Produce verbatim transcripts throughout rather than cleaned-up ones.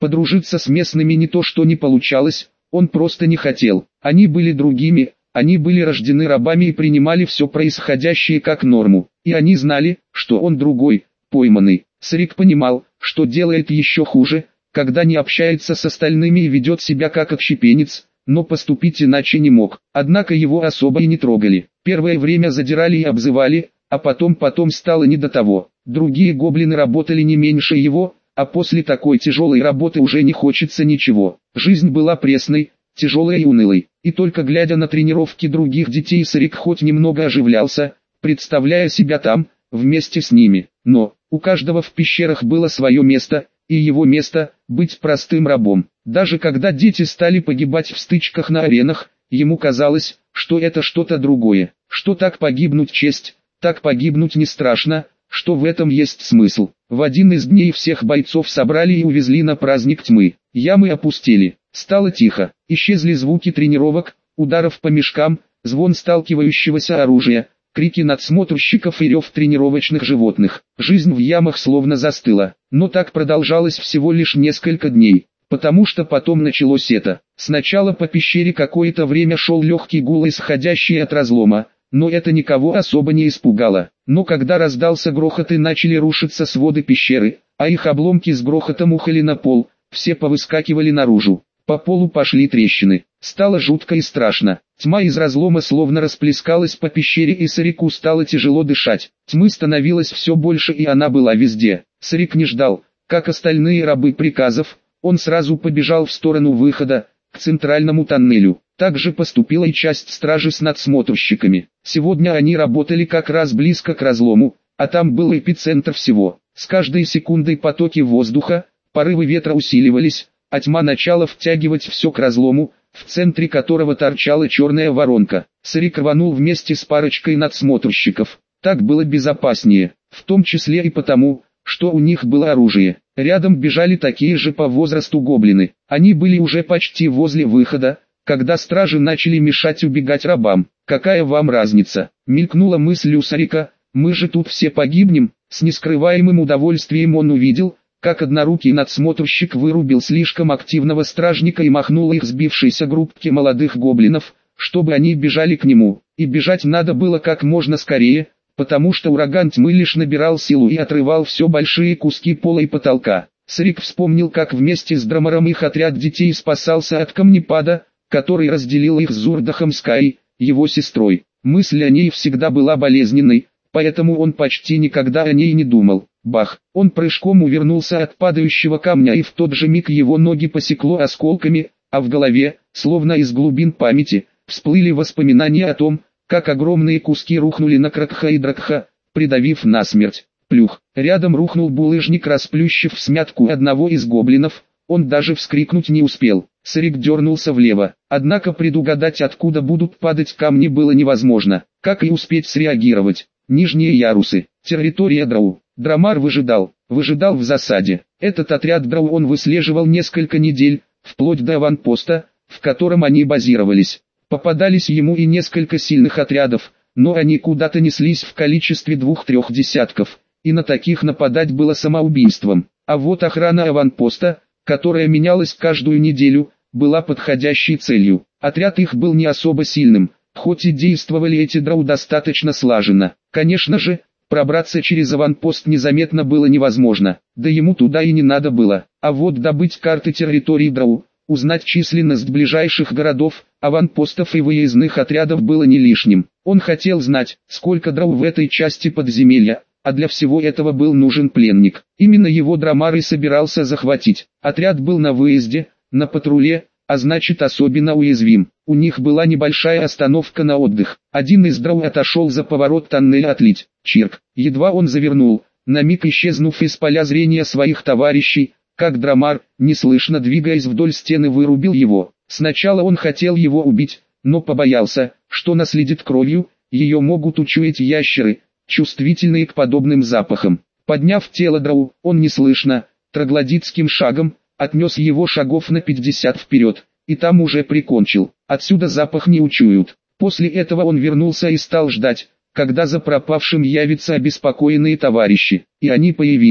Подружиться с местными не то что не получалось, он просто не хотел. Они были другими, они были рождены рабами и принимали все происходящее как норму. И они знали, что он другой, пойманный. Сарик понимал, что делает еще хуже, когда не общается с остальными и ведет себя как отщепенец, но поступить иначе не мог. Однако его особо и не трогали. Первое время задирали и обзывали, а потом потом стало не до того. Другие гоблины работали не меньше его, а после такой тяжелой работы уже не хочется ничего. Жизнь была пресной, тяжелой и унылой. И только глядя на тренировки других детей Сарик хоть немного оживлялся, представляя себя там, вместе с ними. Но, у каждого в пещерах было свое место, и его место – быть простым рабом. Даже когда дети стали погибать в стычках на аренах, ему казалось, что это что-то другое, что так погибнуть честь, так погибнуть не страшно, что в этом есть смысл. В один из дней всех бойцов собрали и увезли на праздник тьмы. Ямы опустели, стало тихо, исчезли звуки тренировок, ударов по мешкам, звон сталкивающегося оружия, крики надсмотрщиков и рев тренировочных животных. Жизнь в ямах словно застыла, но так продолжалось всего лишь несколько дней, потому что потом началось это. Сначала по пещере какое-то время шел легкий гул, исходящий от разлома, но это никого особо не испугало. Но когда раздался грохот и начали рушиться своды пещеры, а их обломки с грохотом ухали на пол, все повыскакивали наружу. По полу пошли трещины. Стало жутко и страшно. Тьма из разлома словно расплескалась по пещере, и Сарику стало тяжело дышать. Тьмы становилось все больше, и она была везде. Сарик не ждал, как остальные рабы, приказов. Он сразу побежал в сторону выхода, к центральному тоннелю. Так же поступила и часть стражи с надсмотрщиками. Сегодня они работали как раз близко к разлому, а там был эпицентр всего. С каждой секундой потоки воздуха, порывы ветра усиливались, а тьма начала втягивать все к разлому, в центре которого торчала черная воронка. Сарик рванул вместе с парочкой надсмотрщиков. Так было безопаснее, в том числе и потому, что у них было оружие. Рядом бежали такие же по возрасту гоблины. Они были уже почти возле выхода, когда стражи начали мешать убегать рабам. «Какая вам разница?» — мелькнула мысль у Сарика, «мы же тут все погибнем». С нескрываемым удовольствием он увидел, как однорукий надсмотрщик вырубил слишком активного стражника и махнул их сбившейся группке молодых гоблинов, чтобы они бежали к нему. И бежать надо было как можно скорее, потому что ураган тьмы лишь набирал силу и отрывал все большие куски пола и потолка. Сарик вспомнил, как вместе с Драмаром их отряд детей спасался от камнепада, который разделил их с Зурдахом Скай, его сестрой. Мысль о ней всегда была болезненной, поэтому он почти никогда о ней не думал. Бах! Он прыжком увернулся от падающего камня, и в тот же миг его ноги посекло осколками, а в голове, словно из глубин памяти, всплыли воспоминания о том, как огромные куски рухнули на Кракха и Дракха, придавив насмерть. Плюх! Рядом рухнул булыжник, расплющив всмятку одного из гоблинов. Он даже вскрикнуть не успел. Сарик дернулся влево, однако предугадать, откуда будут падать камни, было невозможно, как и успеть среагировать. Нижние ярусы, территория Драу. Драмар выжидал, выжидал в засаде. Этот отряд Драу он выслеживал несколько недель, вплоть до аванпоста, в котором они базировались. Попадались ему и несколько сильных отрядов, но они куда-то неслись в количестве двух-трех десятков, и на таких нападать было самоубийством. А вот охрана аванпоста, которая менялась каждую неделю, была подходящей целью. Отряд их был не особо сильным, хоть и действовали эти Драу достаточно слаженно. Конечно же, пробраться через аванпост незаметно было невозможно, да ему туда и не надо было. А вот добыть карты территории Драу, узнать численность ближайших городов, аванпостов и выездных отрядов было не лишним. Он хотел знать, сколько Драу в этой части подземелья, а для всего этого был нужен пленник. Именно его Драмар и собирался захватить. Отряд был на выезде, на патруле, а значит особенно уязвим. У них была небольшая остановка на отдых. Один из Драу отошел за поворот тоннеля отлить. Чирк. Едва он завернул, на миг исчезнув из поля зрения своих товарищей, как Драмар, неслышно двигаясь вдоль стены, вырубил его. Сначала он хотел его убить, но побоялся, что наследит кровью, ее могут учуять ящеры, чувствительные к подобным запахам. Подняв тело Драу, он неслышно, троглодитским шагом, отнес его шагов на пятьдесят вперед, и там уже прикончил. Отсюда запах не учуют. После этого он вернулся и стал ждать, когда за пропавшим явятся обеспокоенные товарищи. И они появились.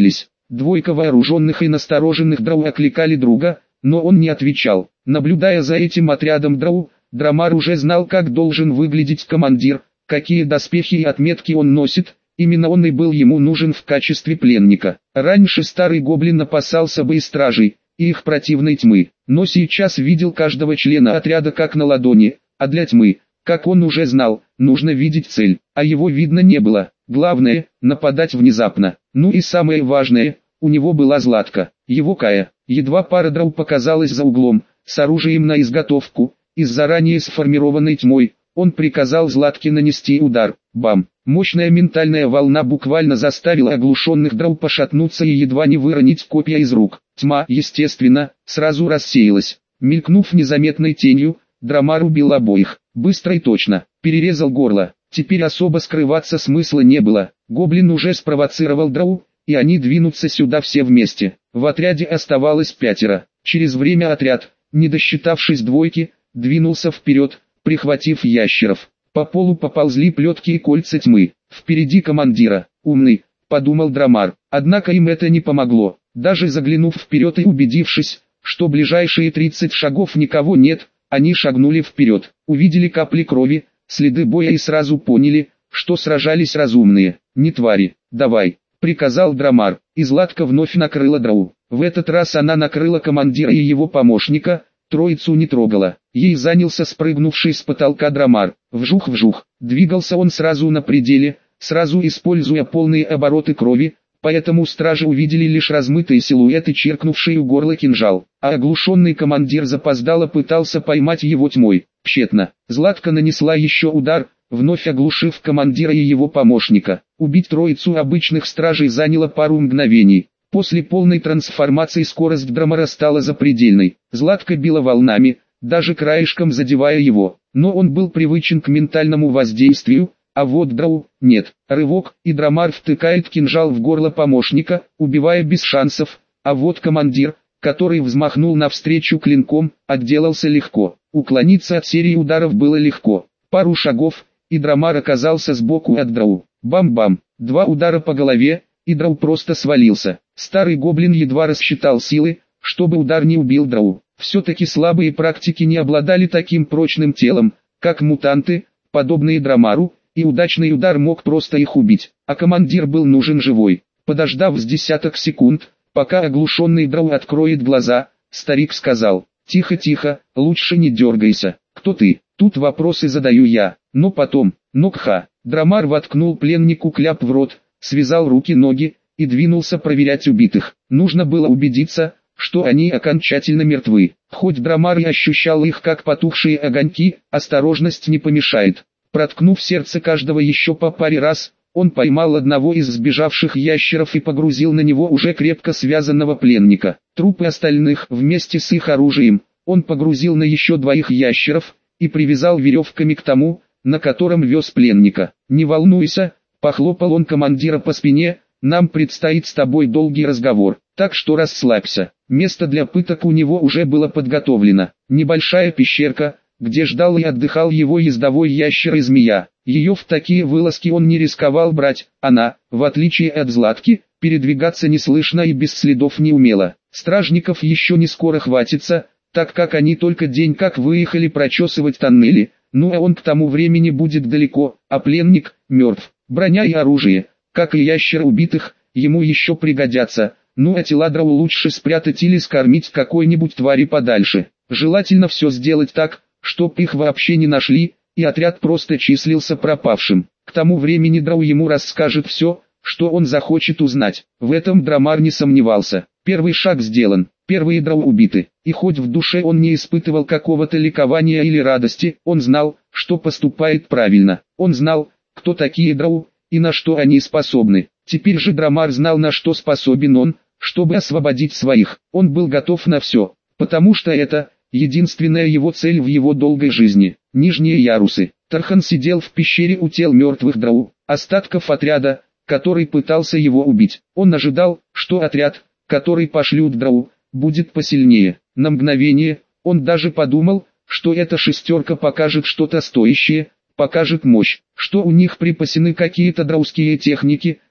Двойка вооруженных и настороженных драу окликали друга, но он не отвечал. Наблюдая за этим отрядом драу, Драмар уже знал, как должен выглядеть командир, какие доспехи и отметки он носит. Именно он и был ему нужен в качестве пленника. Раньше старый гоблин опасался бы и стражей, и их противной тьмы, но сейчас видел каждого члена отряда как на ладони, а для тьмы, как он уже знал, нужно видеть цель, а его видно не было. Главное – нападать внезапно. Ну и самое важное, у него была Златка, его Кая. Едва пара драу показалась за углом, с оружием на изготовку, и с заранее сформированной тьмой, он приказал Златке нанести удар. Бам! Мощная ментальная волна буквально заставила оглушенных драу пошатнуться и едва не выронить копья из рук. Тьма, естественно, сразу рассеялась. Мелькнув незаметной тенью, Драмар убил обоих, быстро и точно, перерезал горло. Теперь особо скрываться смысла не было. Гоблин уже спровоцировал драу, и они двинутся сюда все вместе. В отряде оставалось пятеро. Через время отряд, не досчитавшись двойки, двинулся вперед, прихватив ящеров. По полу поползли плетки и кольца тьмы. Впереди командира, умный, подумал Драмар. Однако им это не помогло. Даже заглянув вперед и убедившись, что ближайшие тридцать шагов никого нет, они шагнули вперед, увидели капли крови, следы боя и сразу поняли, что сражались разумные, не твари. «Давай», — приказал Драмар, и Златка вновь накрыла драу. В этот раз она накрыла командира и его помощника, троицу не трогала. Ей занялся спрыгнувший с потолка Драмар. Вжух-вжух. Двигался он сразу на пределе, сразу используя полные обороты крови, поэтому стражи увидели лишь размытые силуэты, чиркнувшие у горла кинжал. А оглушенный командир запоздало пытался поймать его тьмой. Тщетно. Златка нанесла еще удар, вновь оглушив командира и его помощника. Убить троицу обычных стражей заняло пару мгновений. После полной трансформации скорость Драмара стала запредельной. Златка била волнами, даже краешком задевая его, но он был привычен к ментальному воздействию, а вот драу – нет. Рывок, и Драмар втыкает кинжал в горло помощника, убивая без шансов, а вот командир, который взмахнул навстречу клинком, отделался легко. Уклониться от серии ударов было легко. Пару шагов, и Драмар оказался сбоку от драу. Бам-бам, два удара по голове, и драу просто свалился. Старый гоблин едва рассчитал силы, чтобы удар не убил драу. Все-таки слабые практики не обладали таким прочным телом, как мутанты, подобные Драмару, и удачный удар мог просто их убить. А командир был нужен живой. Подождав с десяток секунд, пока оглушенный драу откроет глаза, старик сказал: «Тихо-тихо, лучше не дергайся. Кто ты?» «Тут вопросы задаю я, но потом, нокха». Драмар воткнул пленнику кляп в рот, связал руки-ноги и двинулся проверять убитых. Нужно было убедиться, что они окончательно мертвы. Хоть Драмар и ощущал их как потухшие огоньки, осторожность не помешает. Проткнув сердце каждого еще по паре раз, он поймал одного из сбежавших ящеров и погрузил на него уже крепко связанного пленника. Трупы остальных вместе с их оружием он погрузил на еще двоих ящеров и привязал веревками к тому, на котором вез пленника. «Не волнуйся», — похлопал он командира по спине, — «нам предстоит с тобой долгий разговор, так что расслабься». Место для пыток у него уже было подготовлено. Небольшая пещерка, где ждал и отдыхал его ездовой ящер и змея. Ее в такие вылазки он не рисковал брать, она, в отличие от Златки, передвигаться неслышно и без следов не умела. Стражников еще не скоро хватится, так как они только день как выехали прочесывать тоннели, ну а он к тому времени будет далеко, а пленник мертв. Броня и оружие, как и ящер убитых, ему еще пригодятся, ну а тела драу лучше спрятать или скормить какой-нибудь твари подальше. Желательно все сделать так, чтоб их вообще не нашли, и отряд просто числился пропавшим. К тому времени драу ему расскажет все, что он захочет узнать. В этом Драмар не сомневался. Первый шаг сделан, первые драу убиты, и хоть в душе он не испытывал какого-то ликования или радости, он знал, что поступает правильно. Он знал, кто такие драу, и на что они способны. Теперь же Драмар знал, на что способен он, чтобы освободить своих. Он был готов на все, потому что это единственная его цель в его долгой жизни. Нижние ярусы. Тархан сидел в пещере у тел мертвых драу, остатков отряда, который пытался его убить. Он ожидал, что отряд, который пошлют драу, будет посильнее. На мгновение, он даже подумал, что эта шестерка покажет что-то стоящее, покажет мощь, что у них припасены какие-то драуские техники,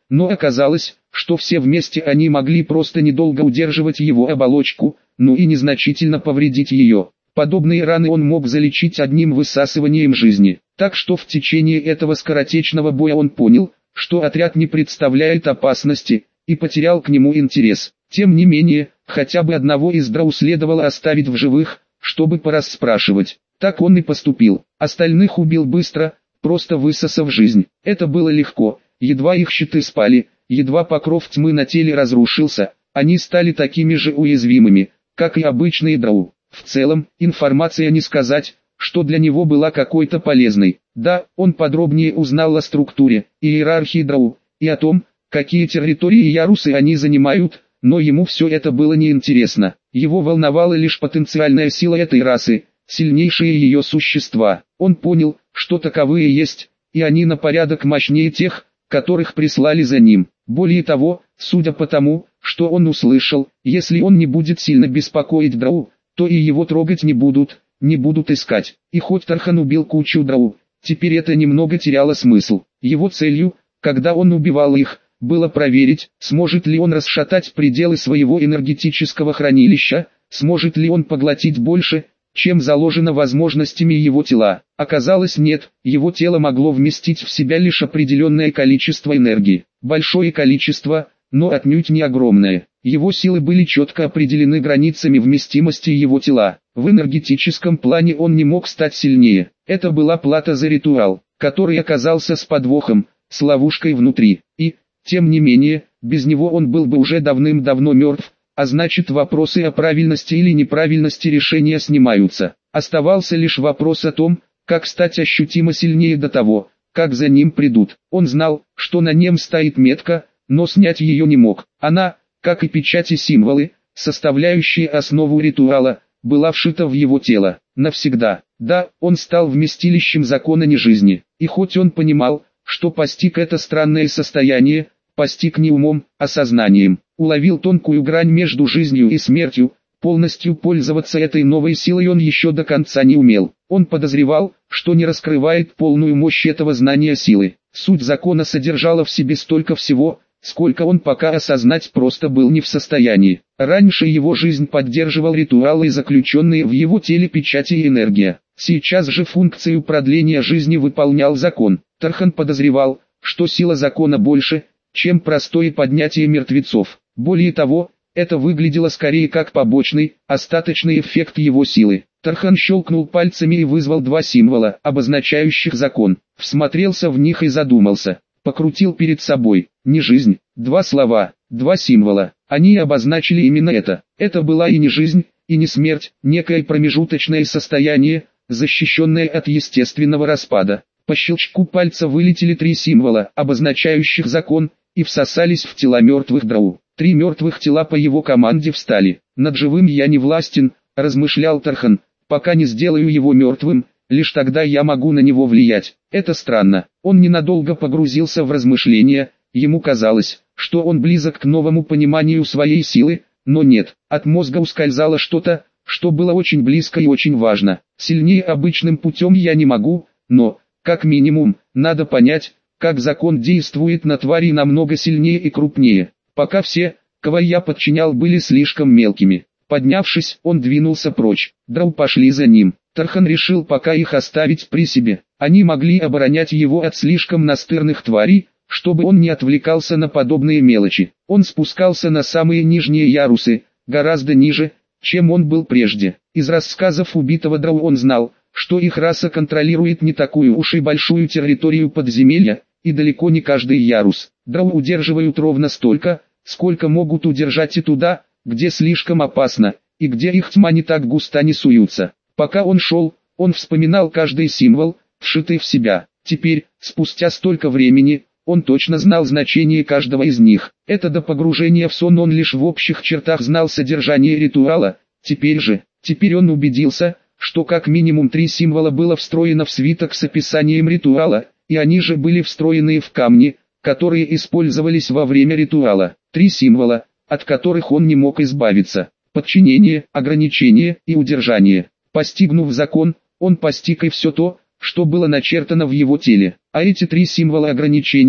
но оказалось, что все вместе они могли просто недолго удерживать его оболочку, ну и незначительно повредить ее. Подобные раны он мог залечить одним высасыванием жизни. Так что в течение этого скоротечного боя он понял, что отряд не представляет опасности, и потерял к нему интерес. Тем не менее, хотя бы одного из драу следовало оставить в живых, чтобы порасспрашивать. Так он и поступил. Остальных убил быстро, просто высосав жизнь. Это было легко, едва их щиты спали, едва покров тьмы на теле разрушился, они стали такими же уязвимыми, как и обычные драу. В целом, информация не сказать, что для него была какой-то полезной. Да, он подробнее узнал о структуре и иерархии драу, и о том, какие территории и ярусы они занимают, но ему все это было неинтересно. Его волновала лишь потенциальная сила этой расы, сильнейшие ее существа. Он понял, что таковые есть, и они на порядок мощнее тех, которых прислали за ним. Более того, судя по тому, что он услышал, если он не будет сильно беспокоить драу, то и его трогать не будут, не будут искать. И хоть Тархан убил кучу драу, теперь это немного теряло смысл. Его целью, когда он убивал их, было проверить, сможет ли он расшатать пределы своего энергетического хранилища, сможет ли он поглотить больше, чем заложено возможностями его тела. Оказалось, нет, его тело могло вместить в себя лишь определенное количество энергии. Большое количество, но отнюдь не огромное. Его силы были четко определены границами вместимости его тела. В энергетическом плане он не мог стать сильнее. Это была плата за ритуал, который оказался с подвохом, с ловушкой внутри. И, тем не менее, без него он был бы уже давным-давно мертв, а значит вопросы о правильности или неправильности решения снимаются. Оставался лишь вопрос о том, как стать ощутимо сильнее до того, как за ним придут. Он знал, что на нем стоит метка, но снять ее не мог. Она, как и печати символы, составляющие основу ритуала, была вшита в его тело. Навсегда. Да, он стал вместилищем закона нежизни. И хоть он понимал, что постиг это странное состояние, постиг не умом, а сознанием, уловил тонкую грань между жизнью и смертью, полностью пользоваться этой новой силой он еще до конца не умел. Он подозревал, что не раскрывает полную мощь этого знания силы. Суть закона содержала в себе столько всего, сколько он пока осознать просто был не в состоянии. Раньше его жизнь поддерживал ритуалы, заключенные в его теле печати и энергия. Сейчас же функцию продления жизни выполнял закон. Тархан подозревал, что сила закона больше, чем простое поднятие мертвецов. Более того, это выглядело скорее как побочный, остаточный эффект его силы. Тархан щелкнул пальцами и вызвал два символа, обозначающих закон. Всмотрелся в них и задумался. Покрутил перед собой. Не жизнь, два слова, два символа. Они обозначили именно это. Это была и не жизнь, и не смерть, некое промежуточное состояние, защищенное от естественного распада. По щелчку пальца вылетели три символа, обозначающих закон, и всосались в тела мертвых драу. Три мертвых тела по его команде встали. «Над живым я не властен», — размышлял Тархан, — «пока не сделаю его мертвым, лишь тогда я могу на него влиять». Это странно. Он ненадолго погрузился в размышления, ему казалось, что он близок к новому пониманию своей силы, но нет, от мозга ускользало что-то, что было очень близко и очень важно. Сильнее обычным путем я не могу, но, как минимум, надо понять, как закон действует на твари намного сильнее и крупнее. Пока все, кого я подчинял, были слишком мелкими. Поднявшись, он двинулся прочь. Драу пошли за ним. Тархан решил пока их оставить при себе. Они могли оборонять его от слишком настырных тварей, чтобы он не отвлекался на подобные мелочи. Он спускался на самые нижние ярусы, гораздо ниже, чем он был прежде. Из рассказов убитого драу он знал, что их раса контролирует не такую уж и большую территорию подземелья, и далеко не каждый ярус. Драу удерживают ровно столько, сколько могут удержать и туда, где слишком опасно, и где их тьма не так густа не суются. Пока он шел, он вспоминал каждый символ, вшитый в себя. Теперь, спустя столько времени, он точно знал значение каждого из них. Это до погружения в сон он лишь в общих чертах знал содержание ритуала. Теперь же, теперь он убедился, что как минимум три символа было встроено в свиток с описанием ритуала, и они же были встроены в камни, которые использовались во время ритуала. Три символа, от которых он не мог избавиться. Подчинение, ограничение и удержание. Постигнув закон, он постиг и все то, что было начертано в его теле. А эти три символа ограничения,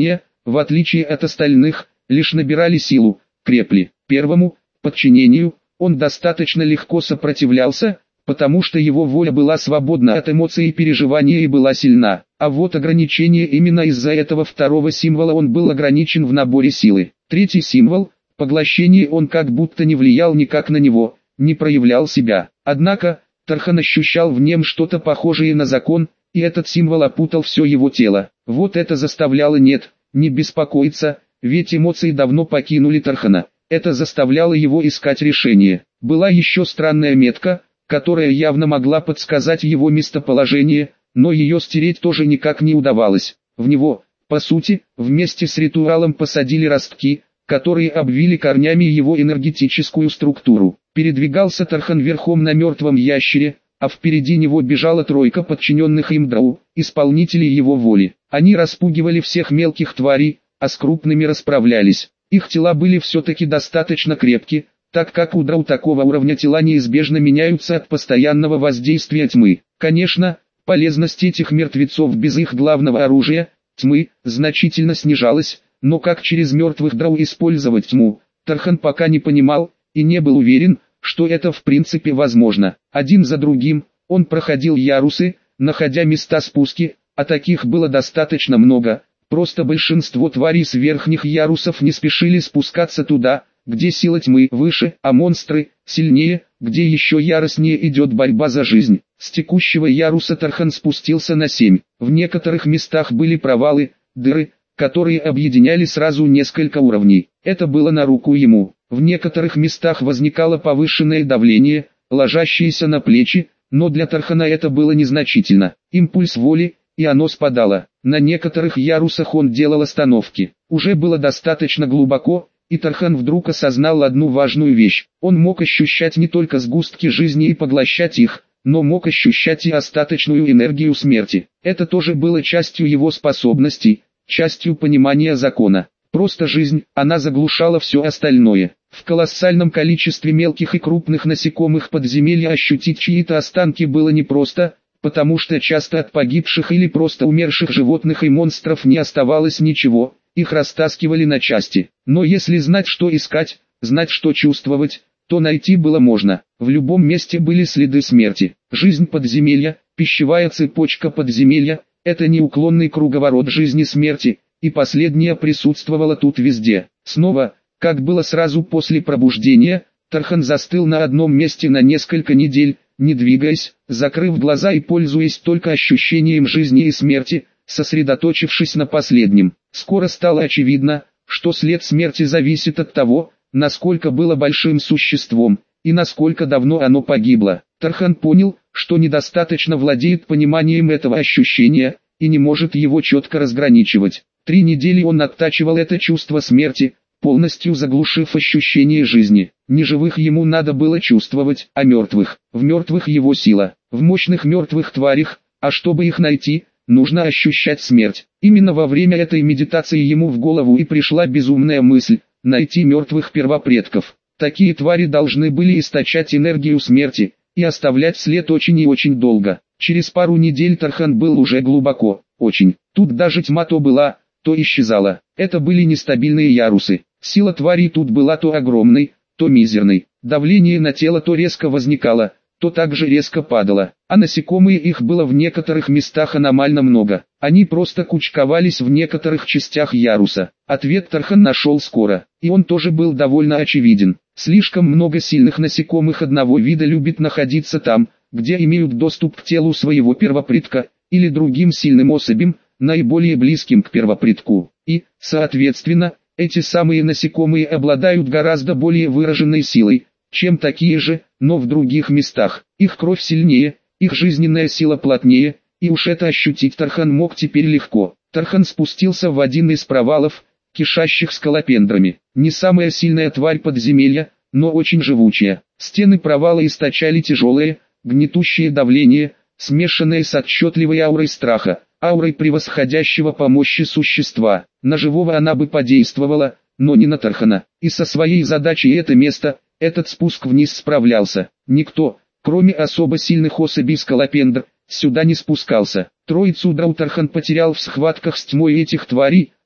в отличие от остальных, лишь набирали силу, крепли. Первому, подчинению, он достаточно легко сопротивлялся, потому что его воля была свободна от эмоций и переживаний и была сильна. А вот ограничение именно из-за этого второго символа он был ограничен в наборе силы. Третий символ, поглощение, он как будто не влиял никак на него, не проявлял себя. Однако, Тархан ощущал в нем что-то похожее на закон, и этот символ опутал все его тело. Вот это заставляло нет, не беспокоиться, ведь эмоции давно покинули Тархана. Это заставляло его искать решение. Была еще странная метка, которая явно могла подсказать его местоположение, но ее стереть тоже никак не удавалось. В него, по сути, вместе с ритуалом посадили ростки, которые обвили корнями его энергетическую структуру. Передвигался Тархан верхом на мертвом ящере, а впереди него бежала тройка подчиненных им драу, исполнителей его воли. Они распугивали всех мелких тварей, а с крупными расправлялись. Их тела были все-таки достаточно крепки, так как у драу такого уровня тела неизбежно меняются от постоянного воздействия тьмы. Конечно, полезность этих мертвецов без их главного оружия, тьмы, значительно снижалась, но как через мертвых драу использовать тьму, Тархан пока не понимал, и не был уверен, что это в принципе возможно. Один за другим, он проходил ярусы, находя места спуски, а таких было достаточно много, просто большинство тварей с верхних ярусов не спешили спускаться туда, где сила тьмы выше, а монстры сильнее, где еще яростнее идет борьба за жизнь. С текущего яруса Тархан спустился на семь. В некоторых местах были провалы, дыры, которые объединяли сразу несколько уровней. Это было на руку ему. В некоторых местах возникало повышенное давление, ложащееся на плечи, но для Тархана это было незначительно. Импульс воли, и оно спадало. На некоторых ярусах он делал остановки. Уже было достаточно глубоко, и Тархан вдруг осознал одну важную вещь. Он мог ощущать не только сгустки жизни и поглощать их, но мог ощущать и остаточную энергию смерти. Это тоже было частью его способностей, частью понимания закона. Просто жизнь, она заглушала все остальное. В колоссальном количестве мелких и крупных насекомых подземелья ощутить чьи-то останки было непросто, потому что часто от погибших или просто умерших животных и монстров не оставалось ничего, их растаскивали на части. Но если знать, что искать, знать, что чувствовать, то найти было можно. В любом месте были следы смерти. Жизнь подземелья, пищевая цепочка подземелья, это неуклонный круговорот жизни-смерти, и последняя присутствовала тут везде. Снова, как было сразу после пробуждения, Тархан застыл на одном месте на несколько недель, не двигаясь, закрыв глаза и пользуясь только ощущением жизни и смерти, сосредоточившись на последнем. Скоро стало очевидно, что след смерти зависит от того, насколько было большим существом, и насколько давно оно погибло. Тархан понял, что недостаточно владеет пониманием этого ощущения, и не может его четко разграничивать. Три недели он оттачивал это чувство смерти, полностью заглушив ощущение жизни. Неживых ему надо было чувствовать, а мертвых. В мертвых его сила. В мощных мертвых тварях, а чтобы их найти, нужно ощущать смерть. Именно во время этой медитации ему в голову и пришла безумная мысль – найти мертвых первопредков. Такие твари должны были источать энергию смерти и оставлять след очень и очень долго. Через пару недель Тархан был уже глубоко, очень. Тут даже тьма то была, то исчезала. Это были нестабильные ярусы. Сила тварей тут была то огромной, то мизерной. Давление на тело то резко возникало, то также резко падало. А насекомые их было в некоторых местах аномально много. Они просто кучковались в некоторых частях яруса. Ответ Тархан нашел скоро, и он тоже был довольно очевиден. Слишком много сильных насекомых одного вида любит находиться там, где имеют доступ к телу своего первопредка, или другим сильным особям, наиболее близким к первопредку. И, соответственно, эти самые насекомые обладают гораздо более выраженной силой, чем такие же, но в других местах. Их кровь сильнее, их жизненная сила плотнее, и уж это ощутить Тархан мог теперь легко. Тархан спустился в один из провалов, кишащих скалопендрами. Не самая сильная тварь подземелья, но очень живучая. Стены провала источали тяжелое, гнетущее давление, смешанное с отчетливой аурой страха, аурой превосходящего по мощи существа. На живого она бы подействовала, но не на Тархана. И со своей задачей это место, этот спуск вниз справлялся. Никто, кроме особо сильных особей скалопендр, сюда не спускался. Троицу драу Тархан потерял в схватках с тьмой этих тварей,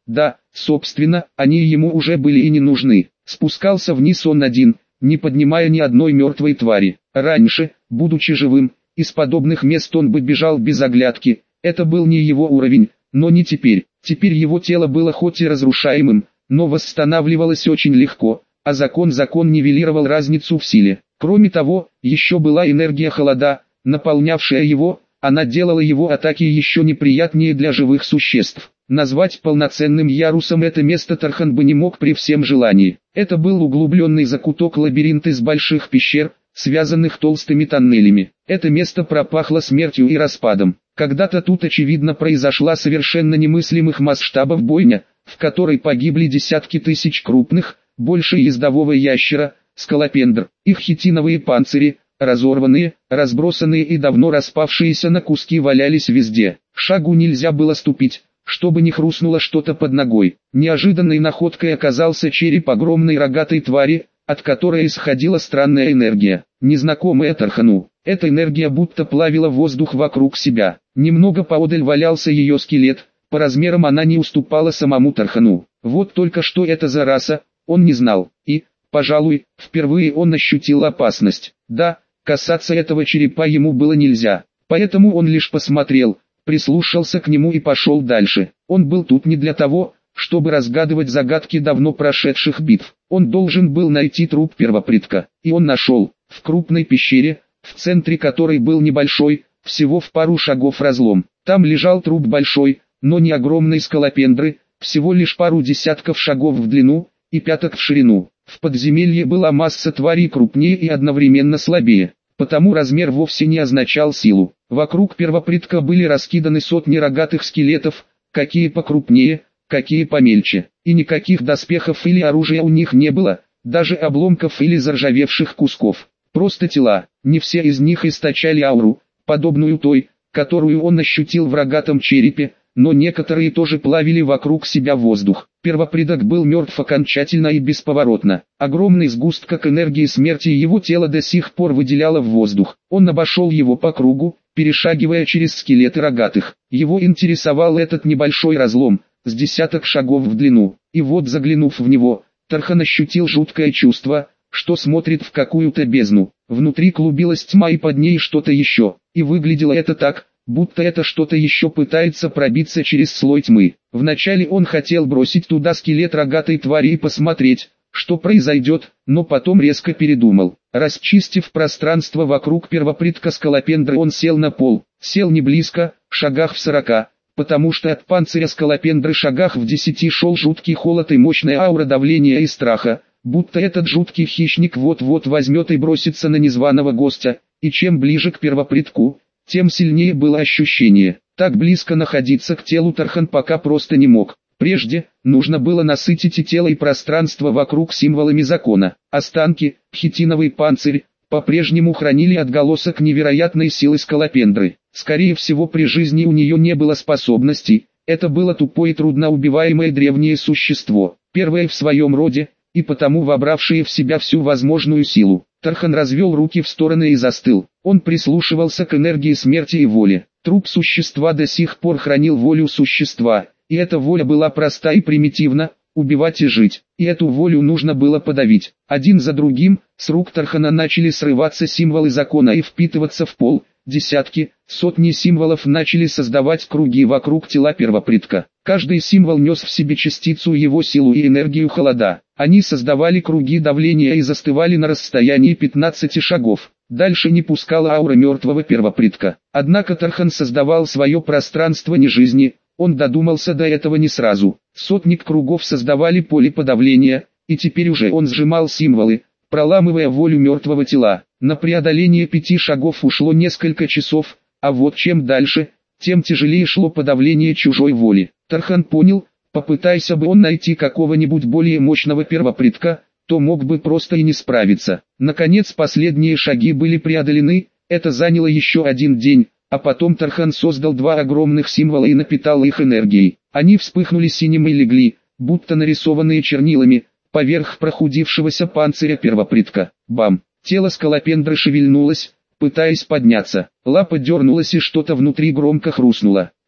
Да, собственно, они ему уже были и не нужны. Спускался вниз он один, не поднимая ни одной мертвой твари. Раньше, будучи живым, из подобных мест он бы бежал без оглядки. Это был не его уровень, но не теперь. Теперь его тело было хоть и разрушаемым, но восстанавливалось очень легко, а закон закон нивелировал разницу в силе. Кроме того, еще была энергия холода, наполнявшая его, она делала его атаки еще неприятнее для живых существ. Назвать полноценным ярусом это место Тархан бы не мог при всем желании. Это был углубленный закуток лабиринт из больших пещер, связанных толстыми тоннелями. Это место пропахло смертью и распадом. Когда-то тут очевидно произошла совершенно немыслимых масштабов бойня, в которой погибли десятки тысяч крупных, больше ездового ящера, скалопендр. Их хитиновые панцири, разорванные, разбросанные и давно распавшиеся на куски валялись везде. Шагу нельзя было ступить, чтобы не хрустнуло что-то под ногой. Неожиданной находкой оказался череп огромной рогатой твари, от которой исходила странная энергия, незнакомая Тархану. Эта энергия будто плавила воздух вокруг себя. Немного поодаль валялся ее скелет, по размерам она не уступала самому Тархану. Вот только что это за раса, он не знал, и, пожалуй, впервые он ощутил опасность. Да, касаться этого черепа ему было нельзя, поэтому он лишь посмотрел, прислушался к нему и пошел дальше. Он был тут не для того, чтобы разгадывать загадки давно прошедших битв. Он должен был найти труп первопредка, и он нашел, в крупной пещере, в центре которой был небольшой, всего в пару шагов разлом. Там лежал труп большой, но не огромной скалопендры, всего лишь пару десятков шагов в длину и пяток в ширину. В подземелье была масса тварей крупнее и одновременно слабее, потому размер вовсе не означал силу. Вокруг первопредка были раскиданы сотни рогатых скелетов, какие покрупнее, какие помельче, и никаких доспехов или оружия у них не было, даже обломков или заржавевших кусков. Просто тела. Не все из них источали ауру, подобную той, которую он ощутил в рогатом черепе, но некоторые тоже плавили вокруг себя воздух. Первопредок был мертв окончательно и бесповоротно. Огромный сгусток энергии смерти его тело до сих пор выделяло в воздух. Он обошел его по кругу, перешагивая через скелеты рогатых. Его интересовал этот небольшой разлом, с десяток шагов в длину. И вот, заглянув в него, Тархан ощутил жуткое чувство, что смотрит в какую-то бездну. Внутри клубилась тьма и под ней что-то еще. И выглядело это так, будто это что-то еще пытается пробиться через слой тьмы. Вначале он хотел бросить туда скелет рогатой твари и посмотреть, что произойдет, но потом резко передумал. Расчистив пространство вокруг первопредка скалопендры, он сел на пол. Сел не близко, шагах в сорока, потому что от панциря скалопендры шагах в десяти шел жуткий холод и мощная аура давления и страха, будто этот жуткий хищник вот-вот возьмет и бросится на незваного гостя, и чем ближе к первопредку, тем сильнее было ощущение. Так близко находиться к телу Тархан пока просто не мог. Прежде, нужно было насытить и тело, и пространство вокруг символами закона. Останки, хитиновый панцирь, по-прежнему хранили отголосок невероятной силы скалопендры. Скорее всего, при жизни у нее не было способностей, это было тупое и трудноубиваемое древнее существо, первое в своем роде, и потому вобравшее в себя всю возможную силу. Тархан развел руки в стороны и застыл. Он прислушивался к энергии смерти и воли. Труп существа до сих пор хранил волю существа, и эта воля была проста и примитивна – убивать и жить. И эту волю нужно было подавить. Один за другим, с рук Тархана начали срываться символы закона и впитываться в пол. Десятки, сотни символов начали создавать круги вокруг тела первопредка. Каждый символ нес в себе частицу его силу и энергию холода. Они создавали круги давления и застывали на расстоянии пятнадцати шагов. Дальше не пускала аура мертвого первопредка. Однако Тархан создавал свое пространство не жизни, он додумался до этого не сразу. Сотни кругов создавали поле подавления, и теперь уже он сжимал символы, проламывая волю мертвого тела. На преодоление пяти шагов ушло несколько часов, а вот чем дальше, тем тяжелее шло подавление чужой воли. Тархан понял, попытайся бы он найти какого-нибудь более мощного первопредка, то мог бы просто и не справиться. Наконец последние шаги были преодолены, это заняло еще один день, а потом Тархан создал два огромных символа и напитал их энергией. Они вспыхнули синим и легли, будто нарисованные чернилами, поверх прохудившегося панциря первопредка. Бам! Тело скалопендры шевельнулось, пытаясь подняться. Лапа дернулась и что-то внутри громко хрустнуло.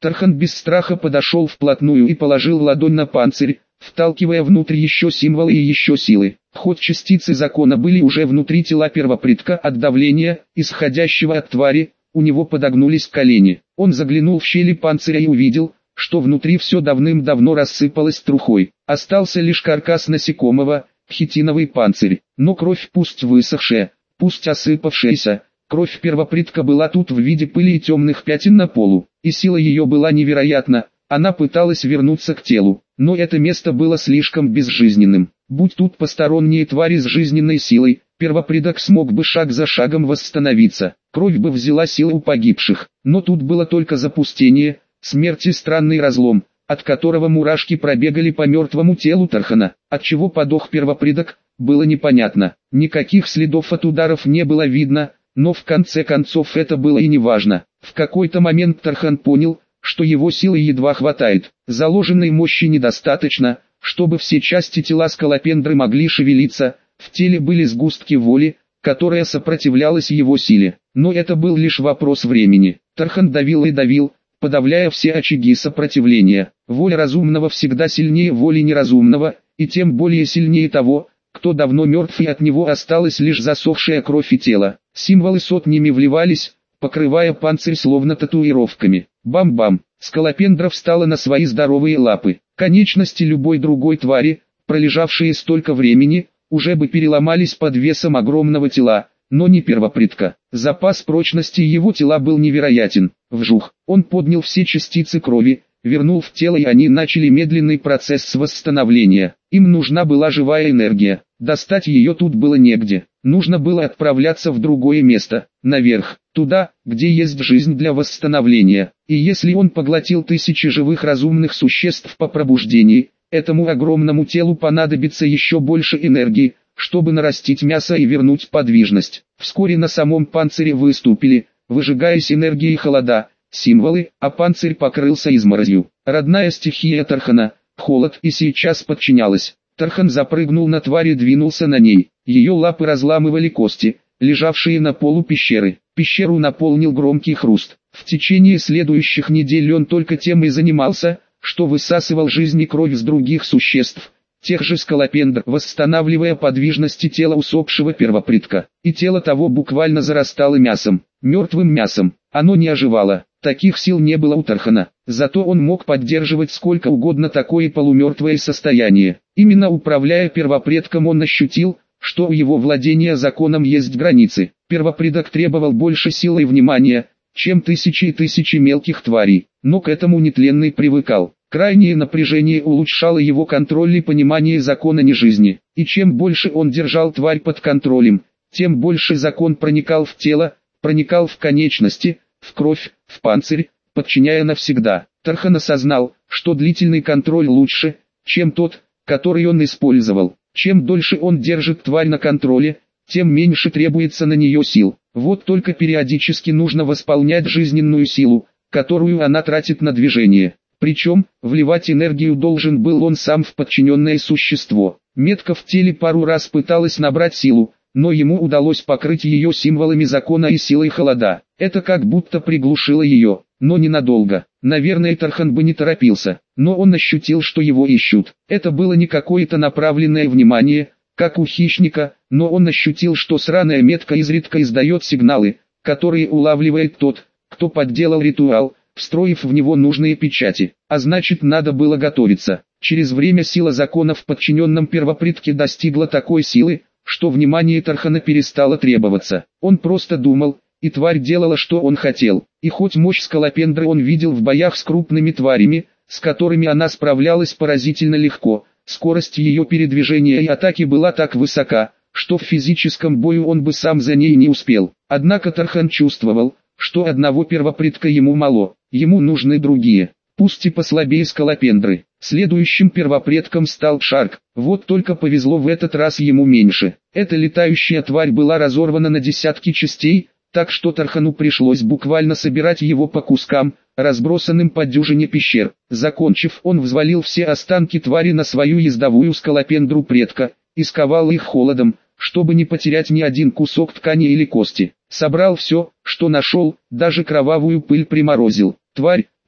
Тархан без страха подошел вплотную и положил ладонь на панцирь, вталкивая внутрь еще символы и еще силы. Хоть частицы закона были уже внутри тела первопредка от давления, исходящего от твари, у него подогнулись колени. Он заглянул в щели панциря и увидел, что внутри все давным-давно рассыпалось трухой. Остался лишь каркас насекомого, хитиновый панцирь. Но кровь, пусть высохшая, пусть осыпавшаяся, кровь первопредка была тут в виде пыли и темных пятен на полу, и сила ее была невероятна. Она пыталась вернуться к телу, но это место было слишком безжизненным. Будь тут посторонние твари с жизненной силой, первопредок смог бы шаг за шагом восстановиться. Кровь бы взяла силу у погибших, но тут было только запустение, смерть и странный разлом, от которого мурашки пробегали по мертвому телу Тархана. Отчего подох первопредок, было непонятно. Никаких следов от ударов не было видно, но в конце концов это было и не важно. В какой-то момент Тархан понял, что его силы едва хватает. Заложенной мощи недостаточно, чтобы все части тела скалопендры могли шевелиться. В теле были сгустки воли, которая сопротивлялась его силе. Но это был лишь вопрос времени. Тархан давил и давил, подавляя все очаги сопротивления. Воля разумного всегда сильнее воли неразумного, и тем более сильнее того, кто давно мертв и от него осталась лишь засохшая кровь и тело. Символы сотнями вливались, покрывая панцирь словно татуировками. Бам-бам, скалопендра встала на свои здоровые лапы. Конечности любой другой твари, пролежавшие столько времени, уже бы переломались под весом огромного тела, но не первопредка. Запас прочности его тела был невероятен. Вжух, он поднял все частицы крови, вернул в тело, и они начали медленный процесс восстановления. Им нужна была живая энергия. Достать ее тут было негде. Нужно было отправляться в другое место, наверх, туда, где есть жизнь для восстановления. И если он поглотил тысячи живых разумных существ по пробуждении, этому огромному телу понадобится еще больше энергии, чтобы нарастить мясо и вернуть подвижность. Вскоре на самом панцире выступили, выжигаясь энергией холода, символы, а панцирь покрылся изморозью. Родная стихия Тархана, холод, и сейчас подчинялась. Тархан запрыгнул на тварь и двинулся на ней. Ее лапы разламывали кости, лежавшие на полу пещеры. Пещеру наполнил громкий хруст. В течение следующих недель он только тем и занимался, что высасывал жизнь и кровь с других существ, тех же скалопендр, восстанавливая подвижности тела усопшего первопредка. И тело того буквально зарастало мясом, мертвым мясом. Оно не оживало. Таких сил не было у Тархана, зато он мог поддерживать сколько угодно такое полумертвое состояние. Именно управляя первопредком он ощутил, что у его владения законом есть границы. Первопредок требовал больше силы и внимания, чем тысячи и тысячи мелких тварей, но к этому нетленный привыкал. Крайнее напряжение улучшало его контроль и понимание закона нежизни, и чем больше он держал тварь под контролем, тем больше закон проникал в тело, проникал в конечности, в кровь, в панцирь, подчиняя навсегда. Тархан осознал, что длительный контроль лучше, чем тот, который он использовал. Чем дольше он держит тварь на контроле, тем меньше требуется на нее сил. Вот только периодически нужно восполнять жизненную силу, которую она тратит на движение. Причем, вливать энергию должен был он сам в подчиненное существо. Метка в теле пару раз пыталась набрать силу, но ему удалось покрыть ее символами закона и силой холода. Это как будто приглушило ее, но ненадолго. Наверное, Тархан бы не торопился, но он ощутил, что его ищут. Это было не какое-то направленное внимание, как у хищника, но он ощутил, что сраная метка изредка издает сигналы, которые улавливает тот, кто подделал ритуал, встроив в него нужные печати. А значит, надо было готовиться. Через время сила закона в подчиненном первопредке достигла такой силы, что внимание Тархана перестало требоваться. Он просто думал, и тварь делала, что он хотел. И хоть мощь скалопендры он видел в боях с крупными тварями, с которыми она справлялась поразительно легко, скорость ее передвижения и атаки была так высока, что в физическом бою он бы сам за ней не успел. Однако Тархан чувствовал, что одного первопредка ему мало, ему нужны другие, пусть и послабее скалопендры. Следующим первопредком стал Шарк, вот только повезло в этот раз ему меньше. Эта летающая тварь была разорвана на десятки частей, так что Тархану пришлось буквально собирать его по кускам, разбросанным по дюжине пещер. Закончив, он взвалил все останки твари на свою ездовую скалопендру предка, и сковал их холодом, чтобы не потерять ни один кусок ткани или кости. Собрал все, что нашел, даже кровавую пыль приморозил. Тварь,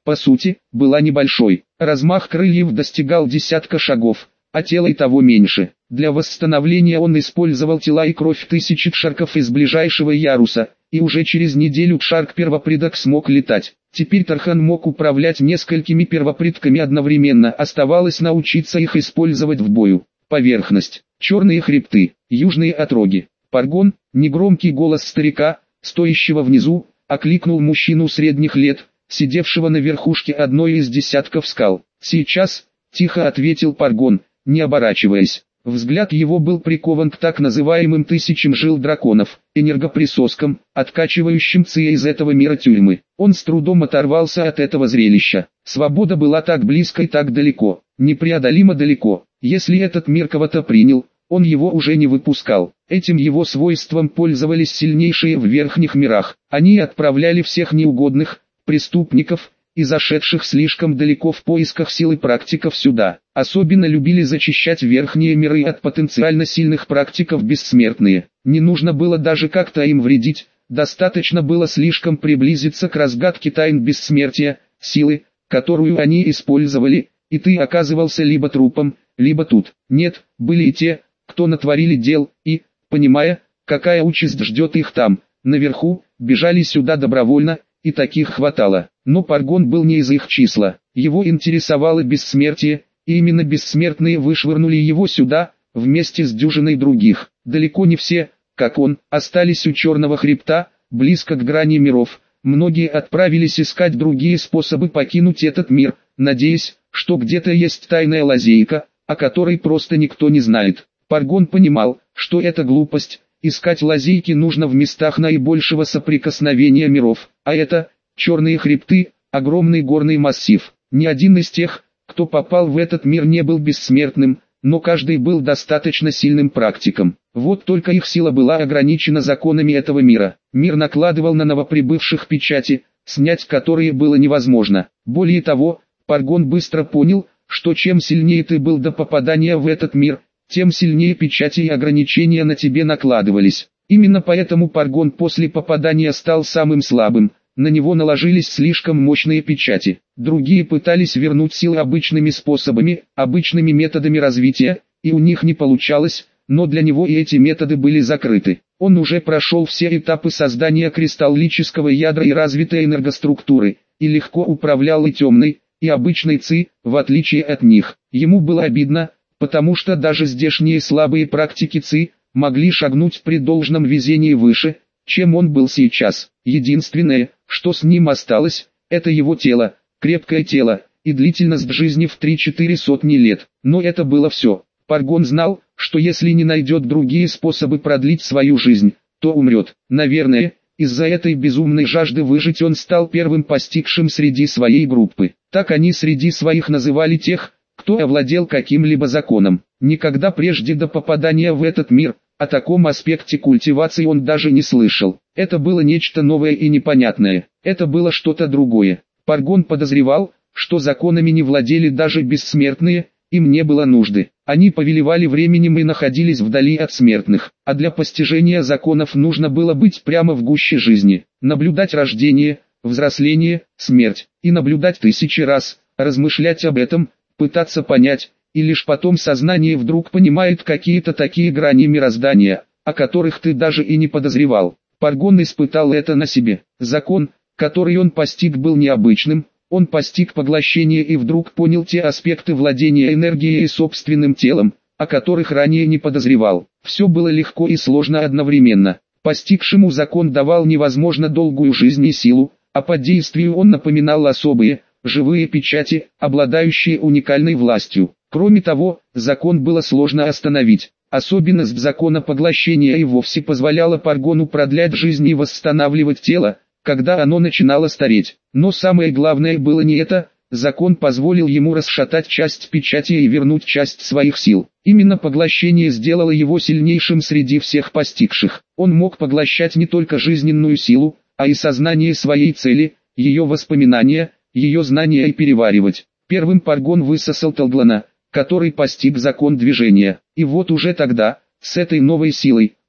по сути, была небольшой. Размах крыльев достигал десятка шагов, а тело и того меньше. Для восстановления он использовал тела и кровь тысячи кшарков из ближайшего яруса, и уже через неделю кшарк-первопредок смог летать. Теперь Тархан мог управлять несколькими первопредками одновременно, оставалось научиться их использовать в бою. Поверхность, черные хребты, южные отроги. Паргон, негромкий голос старика, стоящего внизу, окликнул мужчину средних лет, сидевшего на верхушке одной из десятков скал. «Сейчас», — тихо ответил Паргон, не оборачиваясь. Взгляд его был прикован к так называемым тысячам жил драконов, энергоприсоскам, откачивающим ци из этого мира тюрьмы. Он с трудом оторвался от этого зрелища. Свобода была так близко и так далеко, непреодолимо далеко. Если этот мир кого-то принял, он его уже не выпускал. Этим его свойством пользовались сильнейшие в верхних мирах. Они отправляли всех неугодных, преступников, и зашедших слишком далеко в поисках силы практиков сюда. Особенно любили зачищать верхние миры от потенциально сильных практиков бессмертные. Не нужно было даже как-то им вредить, достаточно было слишком приблизиться к разгадке тайн бессмертия, силы, которую они использовали, и ты оказывался либо трупом, либо тут. Нет, были и те, кто натворили дел, и, понимая, какая участь ждет их там, наверху, бежали сюда добровольно, и таких хватало. Но Паргон был не из их числа. Его интересовало бессмертие, и именно бессмертные вышвырнули его сюда, вместе с дюжиной других. Далеко не все, как он, остались у Черного Хребта, близко к грани миров. Многие отправились искать другие способы покинуть этот мир, надеясь, что где-то есть тайная лазейка, о которой просто никто не знает. Паргон понимал, что это глупость, искать лазейки нужно в местах наибольшего соприкосновения миров, а это, Черные Хребты, огромный горный массив. Ни один из тех, кто попал в этот мир, не был бессмертным, но каждый был достаточно сильным практиком. Вот только их сила была ограничена законами этого мира. Мир накладывал на новоприбывших печати, снять которые было невозможно. Более того, Паргон быстро понял, что чем сильнее ты был до попадания в этот мир, тем сильнее печати и ограничения на тебе накладывались. Именно поэтому Паргон после попадания стал самым слабым. На него наложились слишком мощные печати. Другие пытались вернуть силы обычными способами, обычными методами развития, и у них не получалось, но для него и эти методы были закрыты. Он уже прошел все этапы создания кристаллического ядра и развитой энергоструктуры, и легко управлял и темной, и обычной ци, в отличие от них. Ему было обидно, потому что даже здешние слабые практики ци могли шагнуть при должном везении выше, чем он был сейчас. Единственное, что с ним осталось, это его тело, крепкое тело, и длительность жизни в три-четыре сотни лет. Но это было все. Паргон знал, что если не найдет другие способы продлить свою жизнь, то умрет. Наверное, из-за этой безумной жажды выжить он стал первым постигшим среди своей группы. Так они среди своих называли тех, кто овладел каким-либо законом. Никогда прежде до попадания в этот мир, о таком аспекте культивации он даже не слышал. Это было нечто новое и непонятное. Это было что-то другое. Паргон подозревал, что законами не владели даже бессмертные, им не было нужды. Они повелевали временем и находились вдали от смертных. А для постижения законов нужно было быть прямо в гуще жизни. Наблюдать рождение, взросление, смерть. И наблюдать тысячи раз, размышлять об этом, пытаться понять. И лишь потом сознание вдруг понимает какие-то такие грани мироздания, о которых ты даже и не подозревал. Паргон испытал это на себе. Закон, который он постиг, был необычным. Он постиг поглощение и вдруг понял те аспекты владения энергией и собственным телом, о которых ранее не подозревал. Все было легко и сложно одновременно. Постигшему закон давал невозможно долгую жизнь и силу, а по действию он напоминал особые, живые печати, обладающие уникальной властью. Кроме того, закон было сложно остановить. Особенность закона поглощения и вовсе позволяла Паргону продлять жизнь и восстанавливать тело, когда оно начинало стареть. Но самое главное было не это, закон позволил ему расшатать часть печати и вернуть часть своих сил. Именно поглощение сделало его сильнейшим среди всех постигших. Он мог поглощать не только жизненную силу, а и сознание своей цели, ее воспоминания, ее знания и переваривать. Первым Паргон высосал Талглана, который постиг закон движения. И вот уже тогда, с этой новой силой,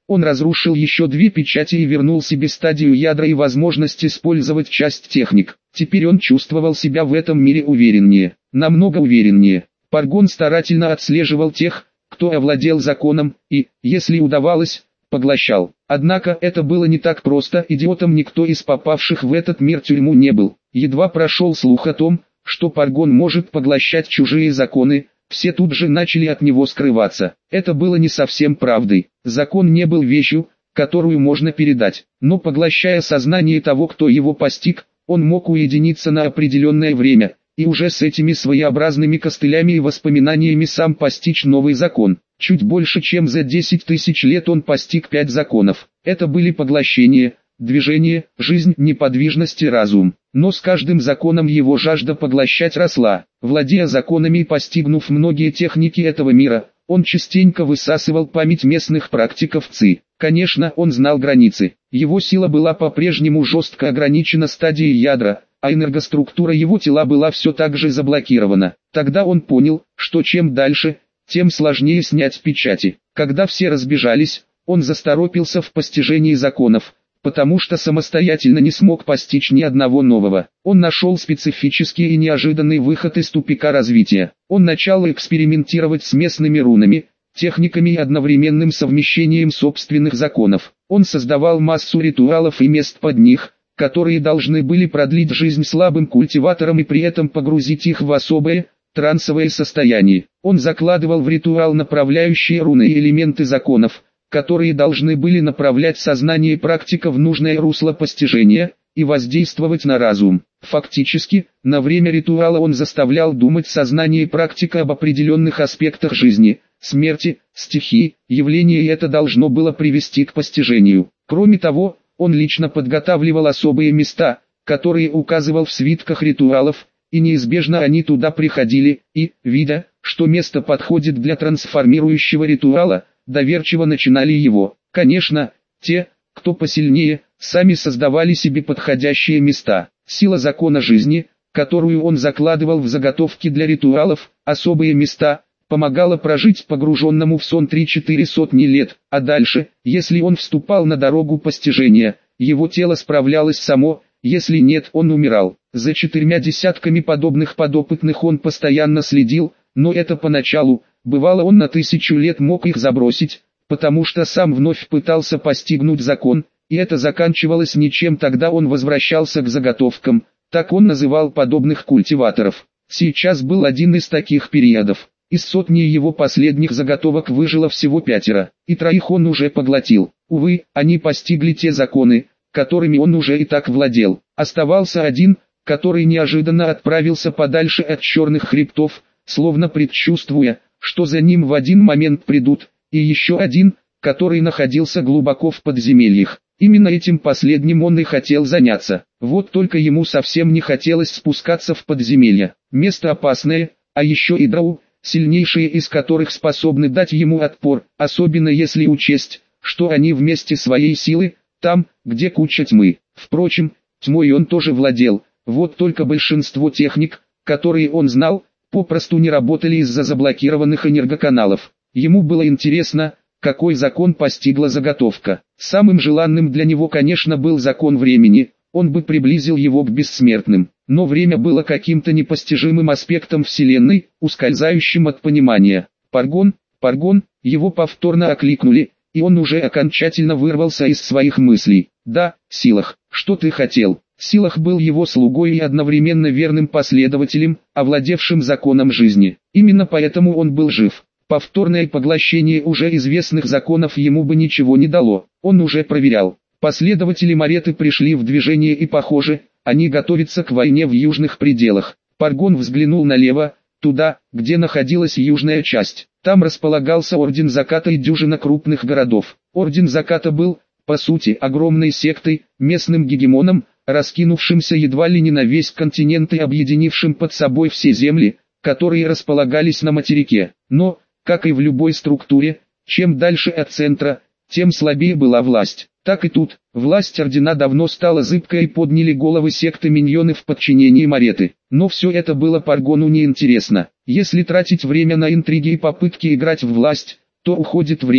Он разрушил еще две печати и вернул себе стадию ядра и возможность использовать часть техник. Теперь он чувствовал себя в этом мире увереннее, намного увереннее. Паргон старательно отслеживал тех, кто овладел законом, и, если удавалось, поглощал. Однако это было не так просто, идиотом никто из попавших в этот мир тюрьму не был. Едва прошел слух о том, что Паргон может поглощать чужие законы, все тут же начали от него скрываться. Это было не совсем правдой. Закон не был вещью, которую можно передать. Но поглощая сознание того, кто его постиг, он мог уединиться на определенное время, и уже с этими своеобразными костылями и воспоминаниями сам постичь новый закон. Чуть больше чем за десять тысяч лет он постиг пять законов. Это были поглощение, движение, жизнь, неподвижность и разум. Но с каждым законом его жажда поглощать росла. Владея законами и постигнув многие техники этого мира, он частенько высасывал память местных практиков ЦИ. Конечно, он знал границы. Его сила была по-прежнему жестко ограничена стадией ядра, а энергоструктура его тела была все так же заблокирована. Тогда он понял, что чем дальше, тем сложнее снять печати. Когда все разбежались, он засторопился в постижении законов, потому что самостоятельно не смог постичь ни одного нового. Он нашел специфический и неожиданный выход из тупика развития. Он начал экспериментировать с местными рунами, техниками и одновременным совмещением собственных законов. Он создавал массу ритуалов и мест под них, которые должны были продлить жизнь слабым культиваторам и при этом погрузить их в особое, трансовое состояние. Он закладывал в ритуал направляющие руны и элементы законов, которые должны были направлять сознание практика в нужное русло постижения и воздействовать на разум. Фактически, на время ритуала он заставлял думать сознание практика об определенных аспектах жизни, смерти, стихии, явления, и это должно было привести к постижению. Кроме того, он лично подготавливал особые места, которые указывал в свитках ритуалов, и неизбежно они туда приходили, и, видя, что место подходит для трансформирующего ритуала, доверчиво начинали его. Конечно, те, кто посильнее, сами создавали себе подходящие места. Сила закона жизни, которую он закладывал в заготовки для ритуалов, особые места, помогала прожить погруженному в сон три-четыре сотни лет, а дальше, если он вступал на дорогу постижения, его тело справлялось само, если нет, он умирал. За четырьмя десятками подобных подопытных он постоянно следил, но это поначалу. Бывало, он на тысячу лет мог их забросить, потому что сам вновь пытался постигнуть закон, и это заканчивалось ничем. Тогда он возвращался к заготовкам, так он называл подобных культиваторов. Сейчас был один из таких периодов. Из сотни его последних заготовок выжило всего пятеро, и троих он уже поглотил. Увы, они постигли те законы, которыми он уже и так владел. Оставался один, который неожиданно отправился подальше от черных хребтов, словно предчувствуя, что за ним в один момент придут, и еще один, который находился глубоко в подземельях. Именно этим последним он и хотел заняться. Вот только ему совсем не хотелось спускаться в подземелья. Место опасное, а еще и драу, сильнейшие из которых способны дать ему отпор, особенно если учесть, что они вместе своей силы, там, где куча тьмы. Впрочем, тьмой он тоже владел, вот только большинство техник, которые он знал, попросту не работали из-за заблокированных энергоканалов. Ему было интересно, какой закон постигла заготовка. Самым желанным для него, конечно, был закон времени, он бы приблизил его к бессмертным. Но время было каким-то непостижимым аспектом Вселенной, ускользающим от понимания. Паргон, Паргон, его повторно окликнули, и он уже окончательно вырвался из своих мыслей. Да, Силах, что ты хотел? Силах был его слугой и одновременно верным последователем, овладевшим законом жизни. Именно поэтому он был жив. Повторное поглощение уже известных законов ему бы ничего не дало. Он уже проверял. Последователи Мареты пришли в движение, и похоже, они готовятся к войне в южных пределах. Паргон взглянул налево, туда, где находилась южная часть. Там располагался Орден Заката и дюжина крупных городов. Орден Заката был, по сути, огромной сектой, местным гегемоном, раскинувшимся едва ли не на весь континент и объединившим под собой все земли, которые располагались на материке. Но, как и в любой структуре, чем дальше от центра, тем слабее была власть. Так и тут, власть Ордена давно стала зыбкой и подняли головы секты миньоны в подчинении Мареты. Но все это было Паргону неинтересно. Если тратить время на интриги и попытки играть в власть, то уходит время,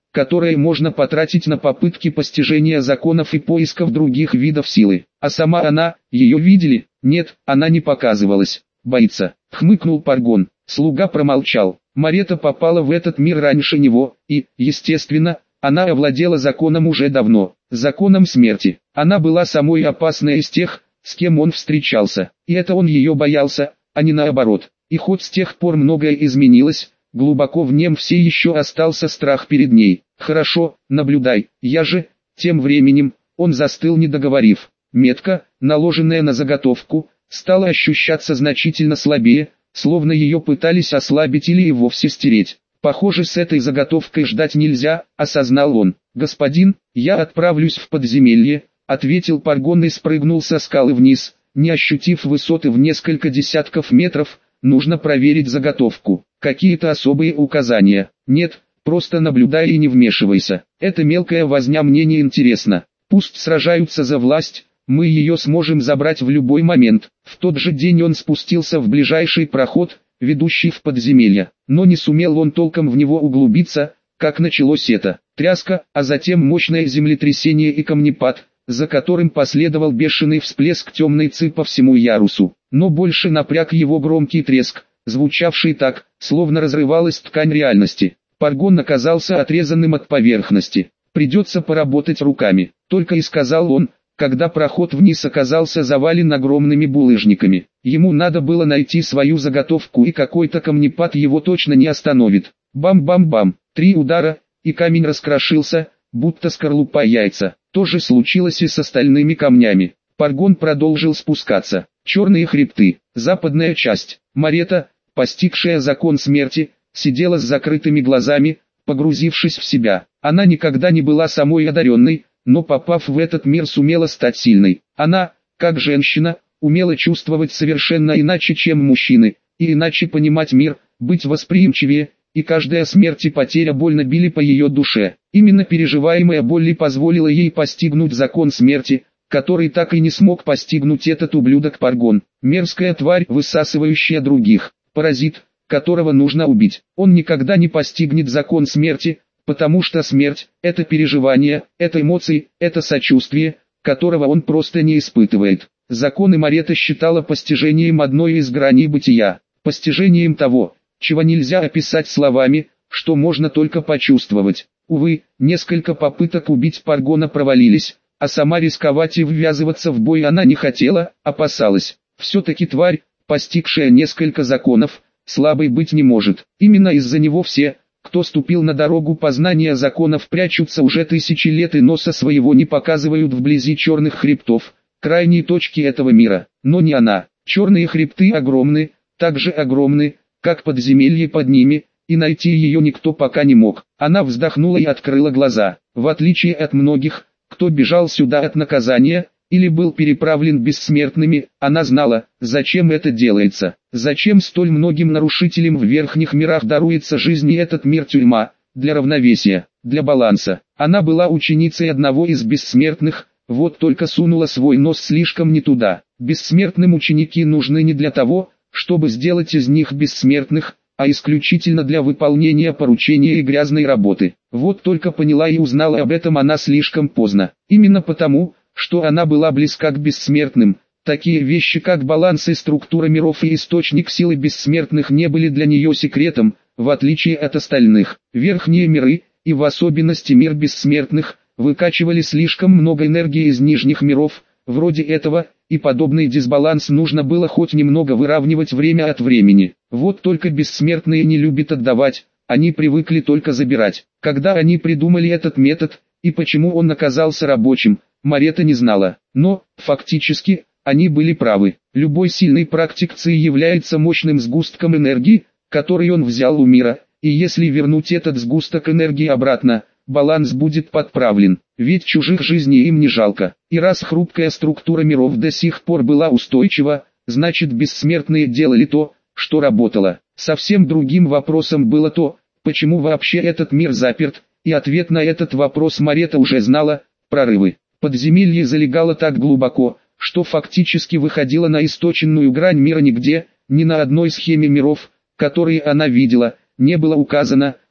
которое можно потратить на попытки постижения законов и поисков других видов силы. А сама она, ее видели? Нет, она не показывалась. Боится, хмыкнул Паргон. Слуга промолчал. Марета попала в этот мир раньше него, и, естественно, она овладела законом уже давно, законом смерти. Она была самой опасной из тех, с кем он встречался, и это он ее боялся, а не наоборот. И хоть с тех пор многое изменилось, глубоко в нем все еще остался страх перед ней. «Хорошо, наблюдай, я же...» Тем временем, он застыл, не договорив. Метка, наложенная на заготовку, стала ощущаться значительно слабее, словно ее пытались ослабить или и вовсе стереть. «Похоже, с этой заготовкой ждать нельзя», — осознал он. «Господин, я отправлюсь в подземелье», — ответил Паргон и спрыгнул со скалы вниз, не ощутив высоты в несколько десятков метров. «Нужно проверить заготовку. Какие-то особые указания?» «Нет, просто наблюдай и не вмешивайся. Эта мелкая возня мне не интересна. Пусть сражаются за власть, мы ее сможем забрать в любой момент». В тот же день он спустился в ближайший проход, ведущий в подземелье, но не сумел он толком в него углубиться, как началось это. Тряска, а затем мощное землетрясение и камнепад, за которым последовал бешеный всплеск темной ци по всему ярусу. Но больше напряг его громкий треск, звучавший так, словно разрывалась ткань реальности. Паргон оказался отрезанным от поверхности. «Придется поработать руками», — только и сказал он, когда проход вниз оказался завален огромными булыжниками. Ему надо было найти свою заготовку, и какой-то камнепад его точно не остановит. Бам-бам-бам, три удара, и камень раскрошился, будто скорлупа яйца. То же случилось и с остальными камнями. Паргон продолжил спускаться. Черные хребты, западная часть. Марета, постигшая закон смерти, сидела с закрытыми глазами, погрузившись в себя. Она никогда не была самой одаренной, но попав в этот мир сумела стать сильной. Она, как женщина, умела чувствовать совершенно иначе, чем мужчины, и иначе понимать мир, быть восприимчивее, и каждая смерть и потеря больно били по ее душе. Именно переживаемая боль позволила ей постигнуть закон смерти, который так и не смог постигнуть этот ублюдок Паргон. Мерзкая тварь, высасывающая других, паразит, которого нужно убить. Он никогда не постигнет закон смерти, потому что смерть – это переживание, это эмоции, это сочувствие, которого он просто не испытывает. Законы Марета считала постижением одной из граней бытия, постижением того, чего нельзя описать словами, что можно только почувствовать. Увы, несколько попыток убить Паргона провалились, а сама рисковать и ввязываться в бой она не хотела, опасалась. Все-таки тварь, постигшая несколько законов, слабой быть не может. Именно из-за него все, кто ступил на дорогу познания законов, прячутся уже тысячи лет и носа своего не показывают вблизи черных хребтов, крайней точки этого мира. Но не она. Черные хребты огромны, так же огромны, как подземелье под ними, и найти ее никто пока не мог. Она вздохнула и открыла глаза. В отличие от многих, кто бежал сюда от наказания, или был переправлен бессмертными, она знала, зачем это делается. Зачем столь многим нарушителям в верхних мирах даруется жизнь, и этот мир тюрьма, для равновесия, для баланса. Она была ученицей одного из бессмертных, вот только сунула свой нос слишком не туда. Бессмертным ученики нужны не для того, чтобы сделать из них бессмертных, а исключительно для выполнения поручения и грязной работы. Вот только поняла и узнала об этом она слишком поздно. Именно потому, что она была близка к бессмертным, такие вещи как баланс и структура миров и источник силы бессмертных не были для нее секретом, в отличие от остальных. Верхние миры, и в особенности мир бессмертных, выкачивали слишком много энергии из нижних миров, вроде этого, и подобный дисбаланс нужно было хоть немного выравнивать время от времени. Вот только бессмертные не любят отдавать, они привыкли только забирать. Когда они придумали этот метод, и почему он оказался рабочим, Марета не знала. Но, фактически, они были правы. Любой сильный практик Ци является мощным сгустком энергии, который он взял у мира, и если вернуть этот сгусток энергии обратно, баланс будет подправлен, ведь чужих жизней им не жалко. И раз хрупкая структура миров до сих пор была устойчива, значит бессмертные делали то, что работало. Совсем другим вопросом было то, почему вообще этот мир заперт, и ответ на этот вопрос Марета уже знала: прорывы. Подземелье залегало так глубоко, что фактически выходило на источенную грань мира. Нигде, ни на одной схеме миров, которые она видела, не было указано,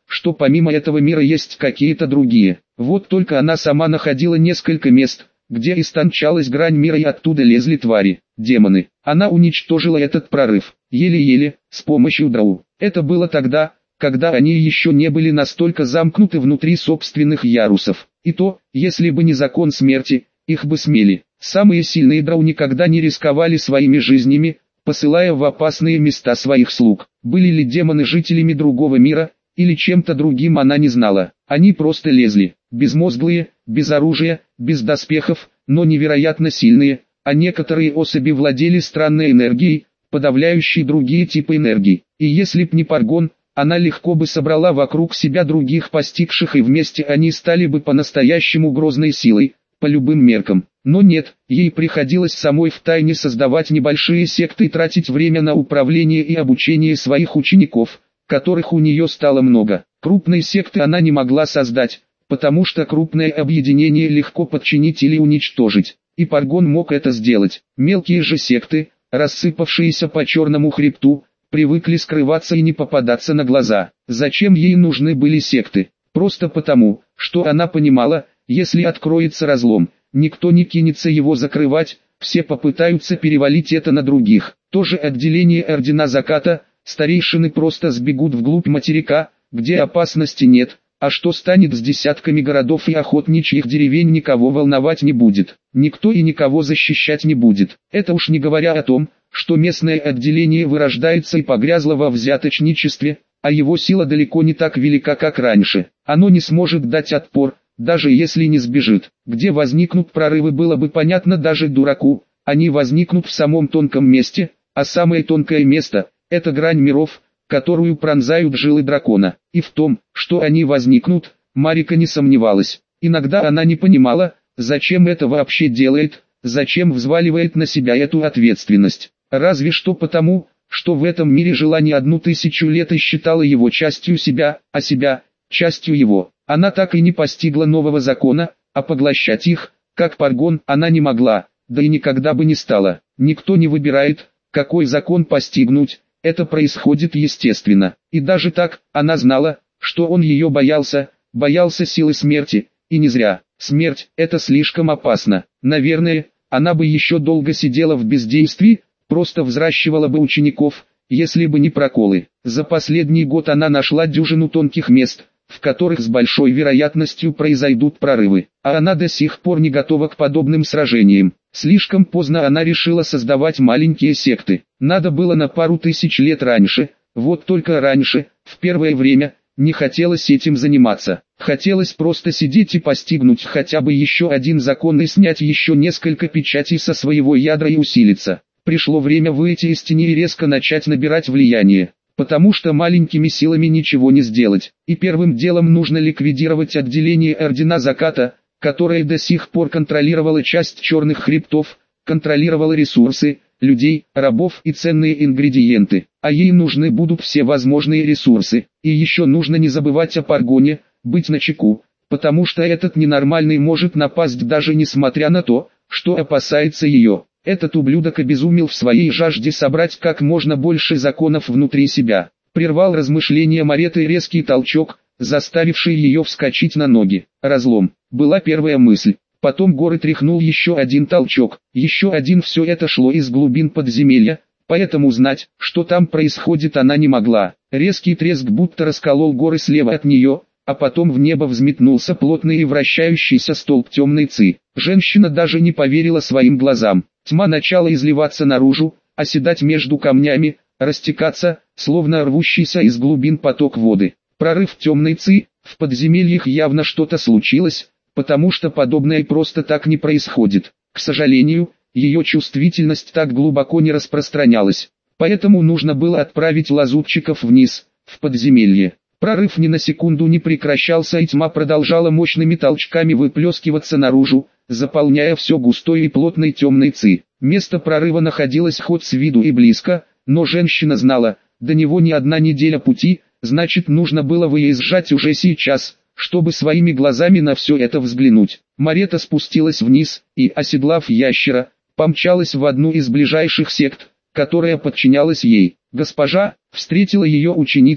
что помимо этого мира есть какие-то другие. Вот только она сама находила несколько мест, где истончалась грань мира и оттуда лезли твари, демоны. Она уничтожила этот прорыв, еле-еле, с помощью драу. Это было тогда, когда они еще не были настолько замкнуты внутри собственных ярусов. И то, если бы не закон смерти, их бы смели. Самые сильные драу никогда не рисковали своими жизнями, посылая в опасные места своих слуг. Были ли демоны жителями другого мира, или чем-то другим она не знала. Они просто лезли, безмозглые, без оружия, без доспехов, но невероятно сильные, а некоторые особи владели странной энергией, подавляющей другие типы энергии. И если б не Паргон, она легко бы собрала вокруг себя других постигших, и вместе они стали бы по-настоящему грозной силой, по любым меркам. Но нет, ей приходилось самой втайне создавать небольшие секты и тратить время на управление и обучение своих учеников, которых у нее стало много. Крупные секты она не могла создать, потому что крупное объединение легко подчинить или уничтожить, и Паргон мог это сделать. Мелкие же секты, рассыпавшиеся по черному хребту, привыкли скрываться и не попадаться на глаза. Зачем ей нужны были секты? Просто потому, что она понимала, если откроется разлом, никто не кинется его закрывать, все попытаются перевалить это на других. То же отделение Ордена Заката, старейшины просто сбегут вглубь материка, где опасности нет, а что станет с десятками городов и охотничьих деревень, никого волновать не будет. Никто и никого защищать не будет. Это уж не говоря о том, что местное отделение вырождается и погрязло во взяточничестве, а его сила далеко не так велика, как раньше. Оно не сможет дать отпор, даже если не сбежит. Где возникнут прорывы, было бы понятно даже дураку. Они возникнут в самом тонком месте, а самое тонкое место – это грань миров, которую пронзают жилы дракона. И в том, что они возникнут, Марика не сомневалась. Иногда она не понимала, зачем это вообще делает, зачем взваливает на себя эту ответственность. Разве что потому, что в этом мире жила не одну тысячу лет и считала его частью себя, а себя – частью его. Она так и не постигла нового закона, а поглощать их, как Паргон, она не могла, да и никогда бы не стала. Никто не выбирает, какой закон постигнуть, это происходит естественно. И даже так, она знала, что он ее боялся, боялся силы смерти, и не зря. Смерть – это слишком опасно. Наверное, она бы еще долго сидела в бездействии, просто взращивала бы учеников, если бы не проколы. За последний год она нашла дюжину тонких мест, в которых с большой вероятностью произойдут прорывы, а она до сих пор не готова к подобным сражениям. Слишком поздно она решила создавать маленькие секты. Надо было на пару тысяч лет раньше, вот только раньше, в первое время, не хотелось этим заниматься. Хотелось просто сидеть и постигнуть хотя бы еще один закон и снять еще несколько печатей со своего ядра и усилиться. Пришло время выйти из тени и резко начать набирать влияние. Потому что маленькими силами ничего не сделать. И первым делом нужно ликвидировать отделение Ордена Заката, которое до сих пор контролировало часть черных хребтов, контролировало ресурсы, людей, рабов и ценные ингредиенты. А ей нужны будут все возможные ресурсы. И еще нужно не забывать о Паргоне, быть начеку, потому что этот ненормальный может напасть даже несмотря на то, что опасается ее. Этот ублюдок обезумел в своей жажде собрать как можно больше законов внутри себя. Прервал размышления Мареты резкий толчок, заставивший ее вскочить на ноги. Разлом, была первая мысль. Потом горы тряхнул еще один толчок. Еще один. Все это шло из глубин подземелья, поэтому знать, что там происходит, она не могла. Резкий треск будто расколол горы слева от нее, а потом в небо взметнулся плотный и вращающийся столб темной ци. Женщина даже не поверила своим глазам. Тьма начала изливаться наружу, оседать между камнями, растекаться, словно рвущийся из глубин поток воды. Прорыв темной ци, в подземельях явно что-то случилось, потому что подобное просто так не происходит. К сожалению, ее чувствительность так глубоко не распространялась, поэтому нужно было отправить лазутчиков вниз, в подземелье. Прорыв ни на секунду не прекращался, и тьма продолжала мощными толчками выплескиваться наружу, заполняя все густой и плотной темной ци. Место прорыва находилось хоть с виду и близко, но женщина знала, до него не одна неделя пути, значит нужно было выезжать уже сейчас, чтобы своими глазами на все это взглянуть. Марета спустилась вниз и, оседлав ящера, помчалась в одну из ближайших сект, которая подчинялась ей. «Госпожа», — встретила ее ученица,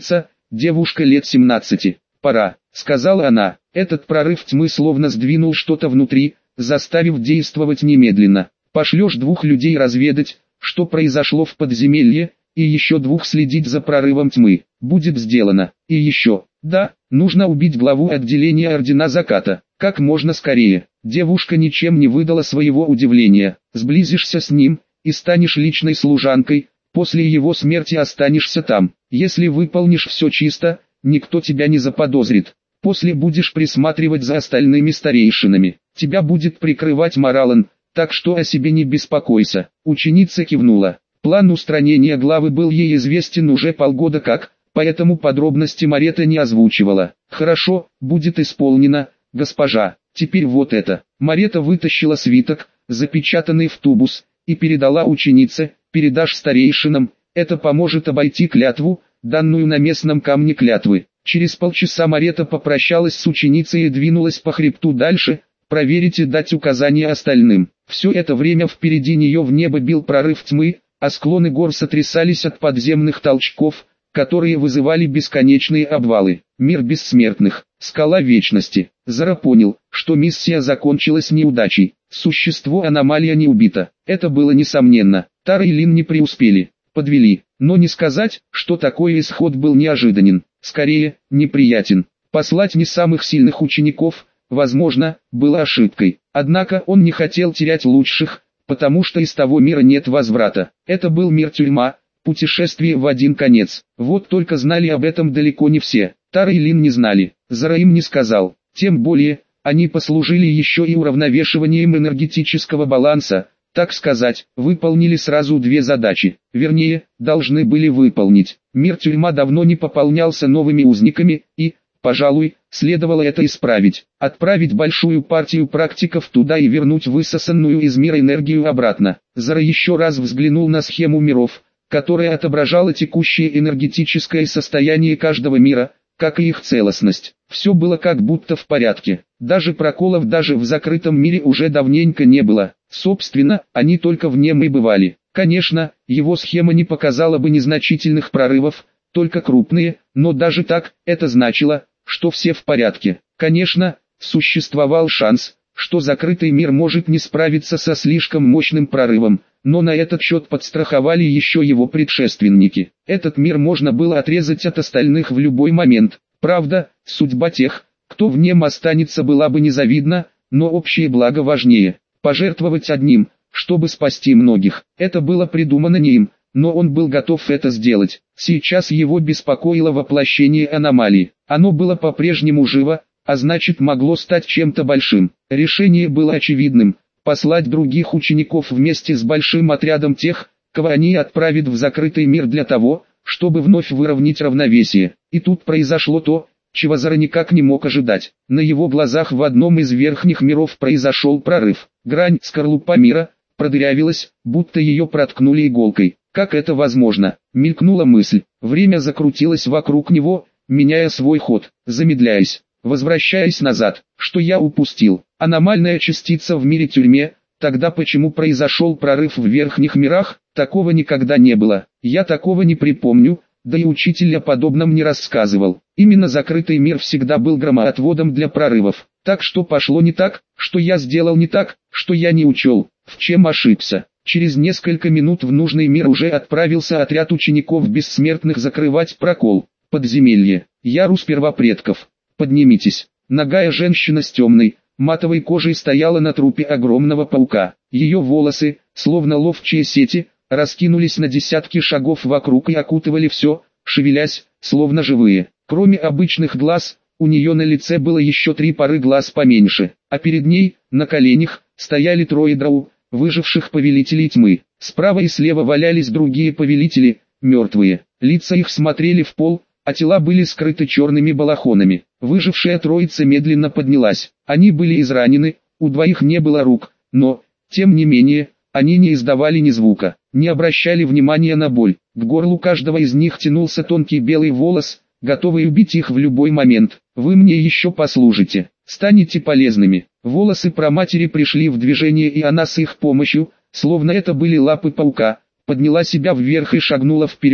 девушка лет семнадцати. «Пора», — сказала она. Этот прорыв тьмы словно сдвинул что-то внутри, заставив действовать немедленно. «Пошлешь двух людей разведать, что произошло в подземелье, и еще двух следить за прорывом тьмы. Будет сделано. И еще, да, нужно убить главу отделения Ордена Заката, как можно скорее». Девушка ничем не выдала своего удивления. «Сблизишься с ним, и станешь личной служанкой, после его смерти останешься там. Если выполнишь все чисто, никто тебя не заподозрит. После будешь присматривать за остальными старейшинами. Тебя будет прикрывать Моралан, так что о себе не беспокойся». Ученица кивнула. План устранения главы был ей известен уже полгода как, поэтому подробности Марета не озвучивала. «Хорошо, будет исполнено, госпожа. Теперь вот это». Марета вытащила свиток, запечатанный в тубус, и передала ученице. «Передашь старейшинам, это поможет обойти клятву, данную на местном камне клятвы». Через полчаса Марета попрощалась с ученицей и двинулась по хребту дальше, проверить и дать указания остальным. Все это время впереди нее в небо бил прорыв тьмы, а склоны гор сотрясались от подземных толчков, которые вызывали бесконечные обвалы. Мир бессмертных, скала вечности. Зара понял, что миссия закончилась неудачей. Существо аномалия не убито. Это было несомненно. Тара и Лин не преуспели, подвели. Но не сказать, что такой исход был неожиданен. Скорее, неприятен. Послать не самых сильных учеников, возможно, было ошибкой. Однако он не хотел терять лучших, потому что из того мира нет возврата. Это был мир-тюрьма, путешествие в один конец. Вот только знали об этом далеко не все. Тара и Лин не знали, Зара им не сказал. Тем более, они послужили еще и уравновешиванием энергетического баланса, так сказать, выполнили сразу две задачи. Вернее, должны были выполнить. Мир-тюрьма давно не пополнялся новыми узниками, и, пожалуй, следовало это исправить. Отправить большую партию практиков туда и вернуть высосанную из мира энергию обратно. Зара еще раз взглянул на схему миров, которая отображала текущее энергетическое состояние каждого мира, как и их целостность. Все было как будто в порядке. Даже проколов даже в закрытом мире уже давненько не было. Собственно, они только в нем и бывали. Конечно, его схема не показала бы незначительных прорывов, только крупные, но даже так, это значило, что все в порядке. Конечно, существовал шанс, что закрытый мир может не справиться со слишком мощным прорывом, но на этот счет подстраховали еще его предшественники. Этот мир можно было отрезать от остальных в любой момент. Правда, судьба тех, кто в нем останется, была бы незавидна, но общее благо важнее. Пожертвовать одним, чтобы спасти многих, это было придумано не им, но он был готов это сделать. Сейчас его беспокоило воплощение аномалии. Оно было по-прежнему живо, а значит могло стать чем-то большим. Решение было очевидным – послать других учеников вместе с большим отрядом тех, кого они отправят в закрытый мир для того, чтобы вновь выровнять равновесие. И тут произошло то, чего Зара никак не мог ожидать. На его глазах в одном из верхних миров произошел прорыв. Грань скорлупа мира продырявилась, будто ее проткнули иголкой. Как это возможно? Мелькнула мысль. Время закрутилось вокруг него, меняя свой ход, замедляясь, возвращаясь назад. Что я упустил? Аномальная частица в мире-тюрьме. Тогда почему произошел прорыв в верхних мирах? Такого никогда не было. Я такого не припомню, да и учитель о подобном не рассказывал. Именно закрытый мир всегда был громоотводом для прорывов. Так что пошло не так, что я сделал не так, что я не учел, в чем ошибся. Через несколько минут в нужный мир уже отправился отряд учеников бессмертных закрывать прокол. Подземелье. Ярус первопредков. Поднимитесь. Нагая женщина с темной, матовой кожей стояла на трупе огромного паука. Ее волосы, словно ловчие сети, раскинулись на десятки шагов вокруг и окутывали все, шевелясь, словно живые. Кроме обычных глаз, у нее на лице было еще три пары глаз поменьше, а перед ней, на коленях, стояли трое драу, выживших повелителей тьмы. Справа и слева валялись другие повелители, мертвые. Лица их смотрели в пол, а тела были скрыты черными балахонами. Выжившая троица медленно поднялась. Они были изранены, у двоих не было рук, но, тем не менее, они не издавали ни звука, не обращали внимания на боль. К горлу каждого из них тянулся тонкий белый волос, готовый убить их в любой момент. «Вы мне еще послужите, станете полезными». Волосы праматери пришли в движение, и она с их помощью, словно это были лапы паука, подняла себя вверх и шагнула вперед,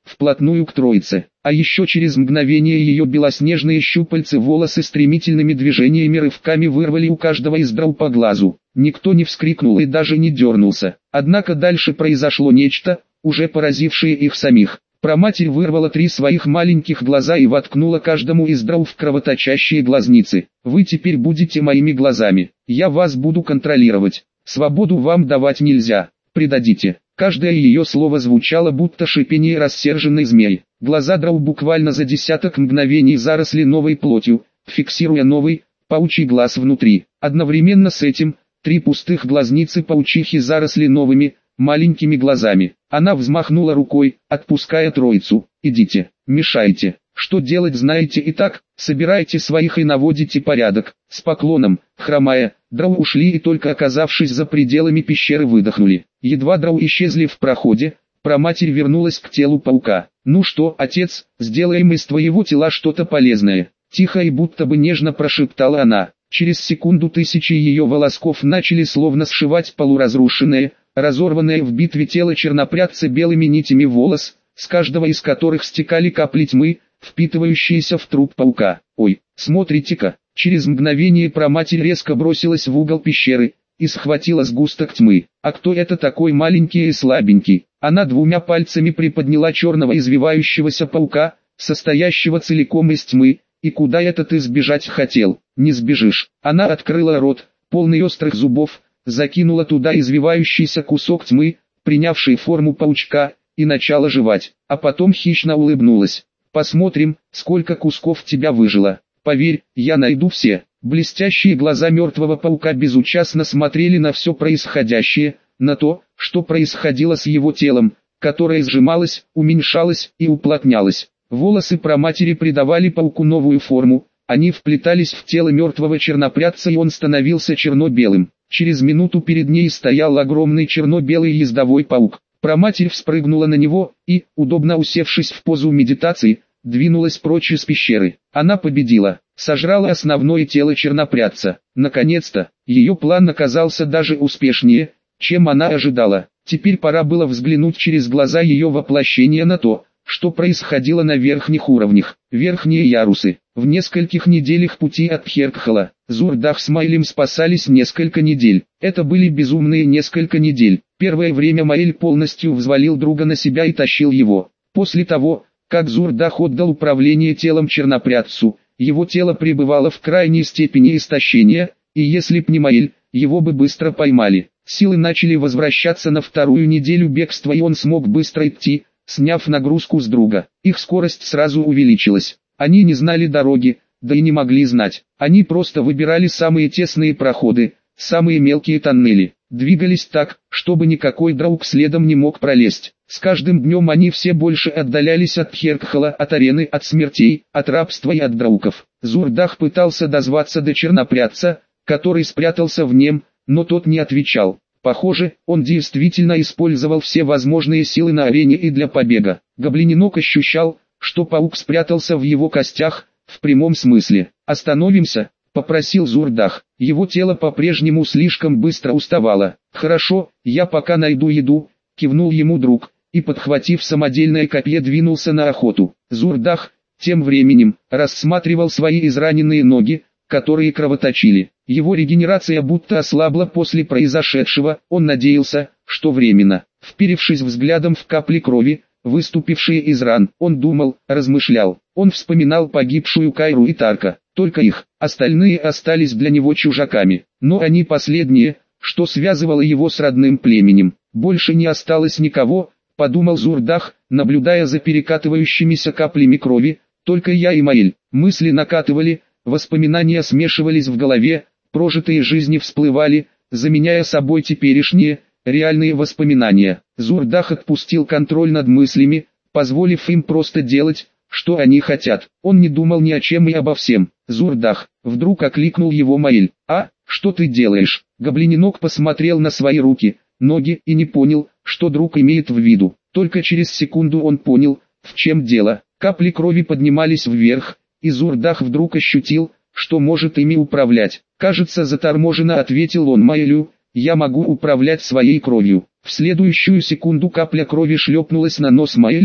вплотную к троице. А еще через мгновение ее белоснежные щупальцы волосы стремительными движениями рывками вырвали у каждого из дров по глазу. Никто не вскрикнул и даже не дернулся. Однако дальше произошло нечто, уже поразившее их самих. Проматерь вырвала три своих маленьких глаза и воткнула каждому из дров в кровоточащие глазницы. «Вы теперь будете моими глазами. Я вас буду контролировать. Свободу вам давать нельзя. Предадите». Каждое ее слово звучало будто шипение рассерженной змеи. Глаза дров буквально за десяток мгновений заросли новой плотью, фиксируя новый, паучий глаз внутри. Одновременно с этим, три пустых глазницы паучихи заросли новыми, маленькими глазами. Она взмахнула рукой, отпуская троицу. «Идите, мешайте. Что делать знаете и так, собирайте своих и наводите порядок». С поклоном, хромая, дров ушли и только оказавшись за пределами пещеры выдохнули. Едва дров исчезли в проходе, проматерь вернулась к телу паука. «Ну что, отец, сделаем из твоего тела что-то полезное», — тихо и будто бы нежно прошептала она. Через секунду тысячи ее волосков начали словно сшивать полуразрушенное, разорванное в битве тело чернопрядца белыми нитями волос, с каждого из которых стекали капли тьмы, впитывающиеся в труп паука. «Ой, смотрите-ка!» Через мгновение проматерь резко бросилась в угол пещеры и схватила сгусток тьмы. «А кто это такой маленький и слабенький?» Она двумя пальцами приподняла черного извивающегося паука, состоящего целиком из тьмы. «И куда это ты сбежать хотел?» «Не сбежишь». Она открыла рот, полный острых зубов, закинула туда извивающийся кусок тьмы, принявший форму паучка, и начала жевать, а потом хищно улыбнулась. «Посмотрим, сколько кусков тебя выжило. Поверь, я найду все». Блестящие глаза мертвого паука безучастно смотрели на все происходящее, на то, что происходило с его телом, которое сжималось, уменьшалось и уплотнялось. Волосы проматери придавали пауку новую форму, они вплетались в тело мертвого чернопрядца и он становился черно-белым. Через минуту перед ней стоял огромный черно-белый ездовой паук. Проматерь вспрыгнула на него и, удобно усевшись в позу медитации, двинулась прочь из пещеры. Она победила, сожрала основное тело чернопрядца. Наконец-то, ее план оказался даже успешнее, чем она ожидала. Теперь пора было взглянуть через глаза ее воплощения на то, что происходило на верхних уровнях. Верхние ярусы. В нескольких неделях пути от Пхеркхала, Зурдах с Маэлем спасались несколько недель. Это были безумные несколько недель. Первое время Маэль полностью взвалил друга на себя и тащил его. После того, как Зурдах отдал управление телом чернопрядцу, его тело пребывало в крайней степени истощения, и если б не Маэль, его бы быстро поймали. Силы начали возвращаться на вторую неделю бегства и он смог быстро идти, сняв нагрузку с друга. Их скорость сразу увеличилась. Они не знали дороги, да и не могли знать. Они просто выбирали самые тесные проходы, самые мелкие тоннели. Двигались так, чтобы никакой драук следом не мог пролезть. С каждым днем они все больше отдалялись от Пхеркхала, от арены, от смертей, от рабства и от драуков. Зурдах пытался дозваться до чернопрядца, который спрятался в нем, но тот не отвечал. Похоже, он действительно использовал все возможные силы на арене и для побега. Гоблиненок ощущал, что паук спрятался в его костях, в прямом смысле. «Остановимся», — попросил Зурдах. Его тело по-прежнему слишком быстро уставало. «Хорошо, я пока найду еду», — кивнул ему друг, и подхватив самодельное копье двинулся на охоту. Зурдах, тем временем, рассматривал свои израненные ноги, которые кровоточили. Его регенерация будто ослабла после произошедшего, он надеялся, что временно. Вперевшись взглядом в капли крови, выступившие из ран, он думал, размышлял. Он вспоминал погибшую Кайру и Тарка, только их, остальные остались для него чужаками. Но они последние, что связывало его с родным племенем. Больше не осталось никого, подумал Зурдах, наблюдая за перекатывающимися каплями крови, только я и Маэль. Мысли накатывали, воспоминания смешивались в голове, прожитые жизни всплывали, заменяя собой теперешние, реальные воспоминания. Зурдах отпустил контроль над мыслями, позволив им просто делать, что они хотят. Он не думал ни о чем и обо всем. «Зурдах», вдруг окликнул его Маэль. «А, что ты делаешь?» Гоблиненок посмотрел на свои руки, ноги и не понял, что друг имеет в виду. Только через секунду он понял, в чем дело. Капли крови поднимались вверх, и Зурдах вдруг ощутил, что может ими управлять. «Кажется, заторможенно», ответил он Маэлю, «я могу управлять своей кровью». В следующую секунду капля крови шлепнулась на нос Маэлю,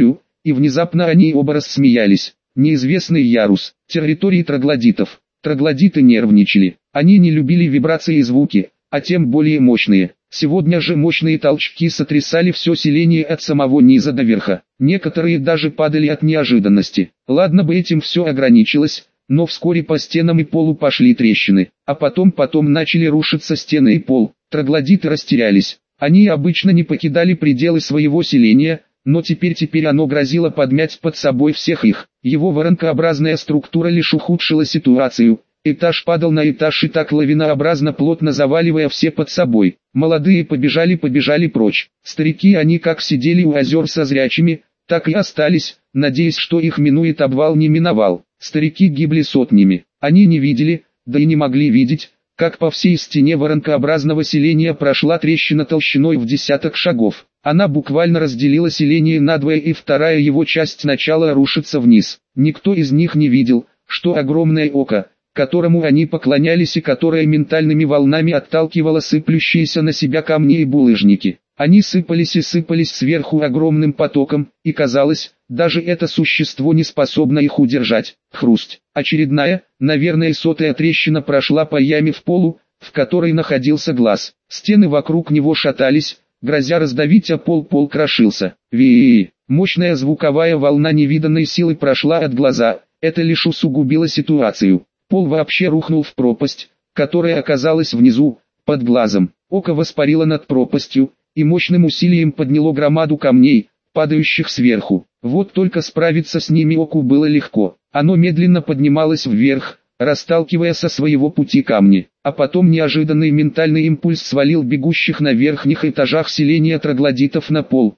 и внезапно они оба рассмеялись. Неизвестный ярус, территории троглодитов. Троглодиты нервничали, они не любили вибрации и звуки, а тем более мощные. Сегодня же мощные толчки сотрясали все селение от самого низа до верха. Некоторые даже падали от неожиданности. Ладно бы этим все ограничилось, но вскоре по стенам и полу пошли трещины, а потом потом начали рушиться стены и пол. Троглодиты растерялись. Они обычно не покидали пределы своего селения, но теперь теперь оно грозило подмять под собой всех их. Его воронкообразная структура лишь ухудшила ситуацию. Этаж падал на этаж и так лавинообразно плотно заваливая все под собой. Молодые побежали-побежали прочь. Старики они как сидели у озер со зрячими, так и остались, надеясь, что их минует обвал не миновал. Старики гибли сотнями. Они не видели, да и не могли видеть, как по всей стене воронкообразного селения прошла трещина толщиной в десяток шагов. Она буквально разделила селение надвое, и вторая его часть начала рушиться вниз. Никто из них не видел, что огромное око, которому они поклонялись и которое ментальными волнами отталкивало сыплющиеся на себя камни и булыжники. Они сыпались и сыпались сверху огромным потоком, и казалось, даже это существо не способно их удержать. Хрусть. Очередная, наверное сотая трещина прошла по яме в полу, в которой находился глаз. Стены вокруг него шатались, грозя раздавить, а пол пол крошился. Ви. Мощная звуковая волна невиданной силы прошла от глаза, это лишь усугубило ситуацию. Пол вообще рухнул в пропасть, которая оказалась внизу, под глазом. Око воспарило над пропастью, и мощным усилием подняло громаду камней, падающих сверху. Вот только справиться с ними оку было легко. Оно медленно поднималось вверх, расталкивая со своего пути камни. А потом неожиданный ментальный импульс свалил бегущих на верхних этажах селения троглодитов на пол.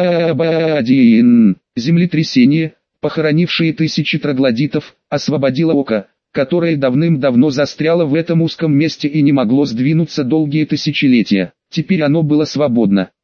Свободин. Землетрясение, похоронившее тысячи троглодитов, освободило око, которое давным-давно застряло в этом узком месте и не могло сдвинуться долгие тысячелетия. Теперь оно было свободно.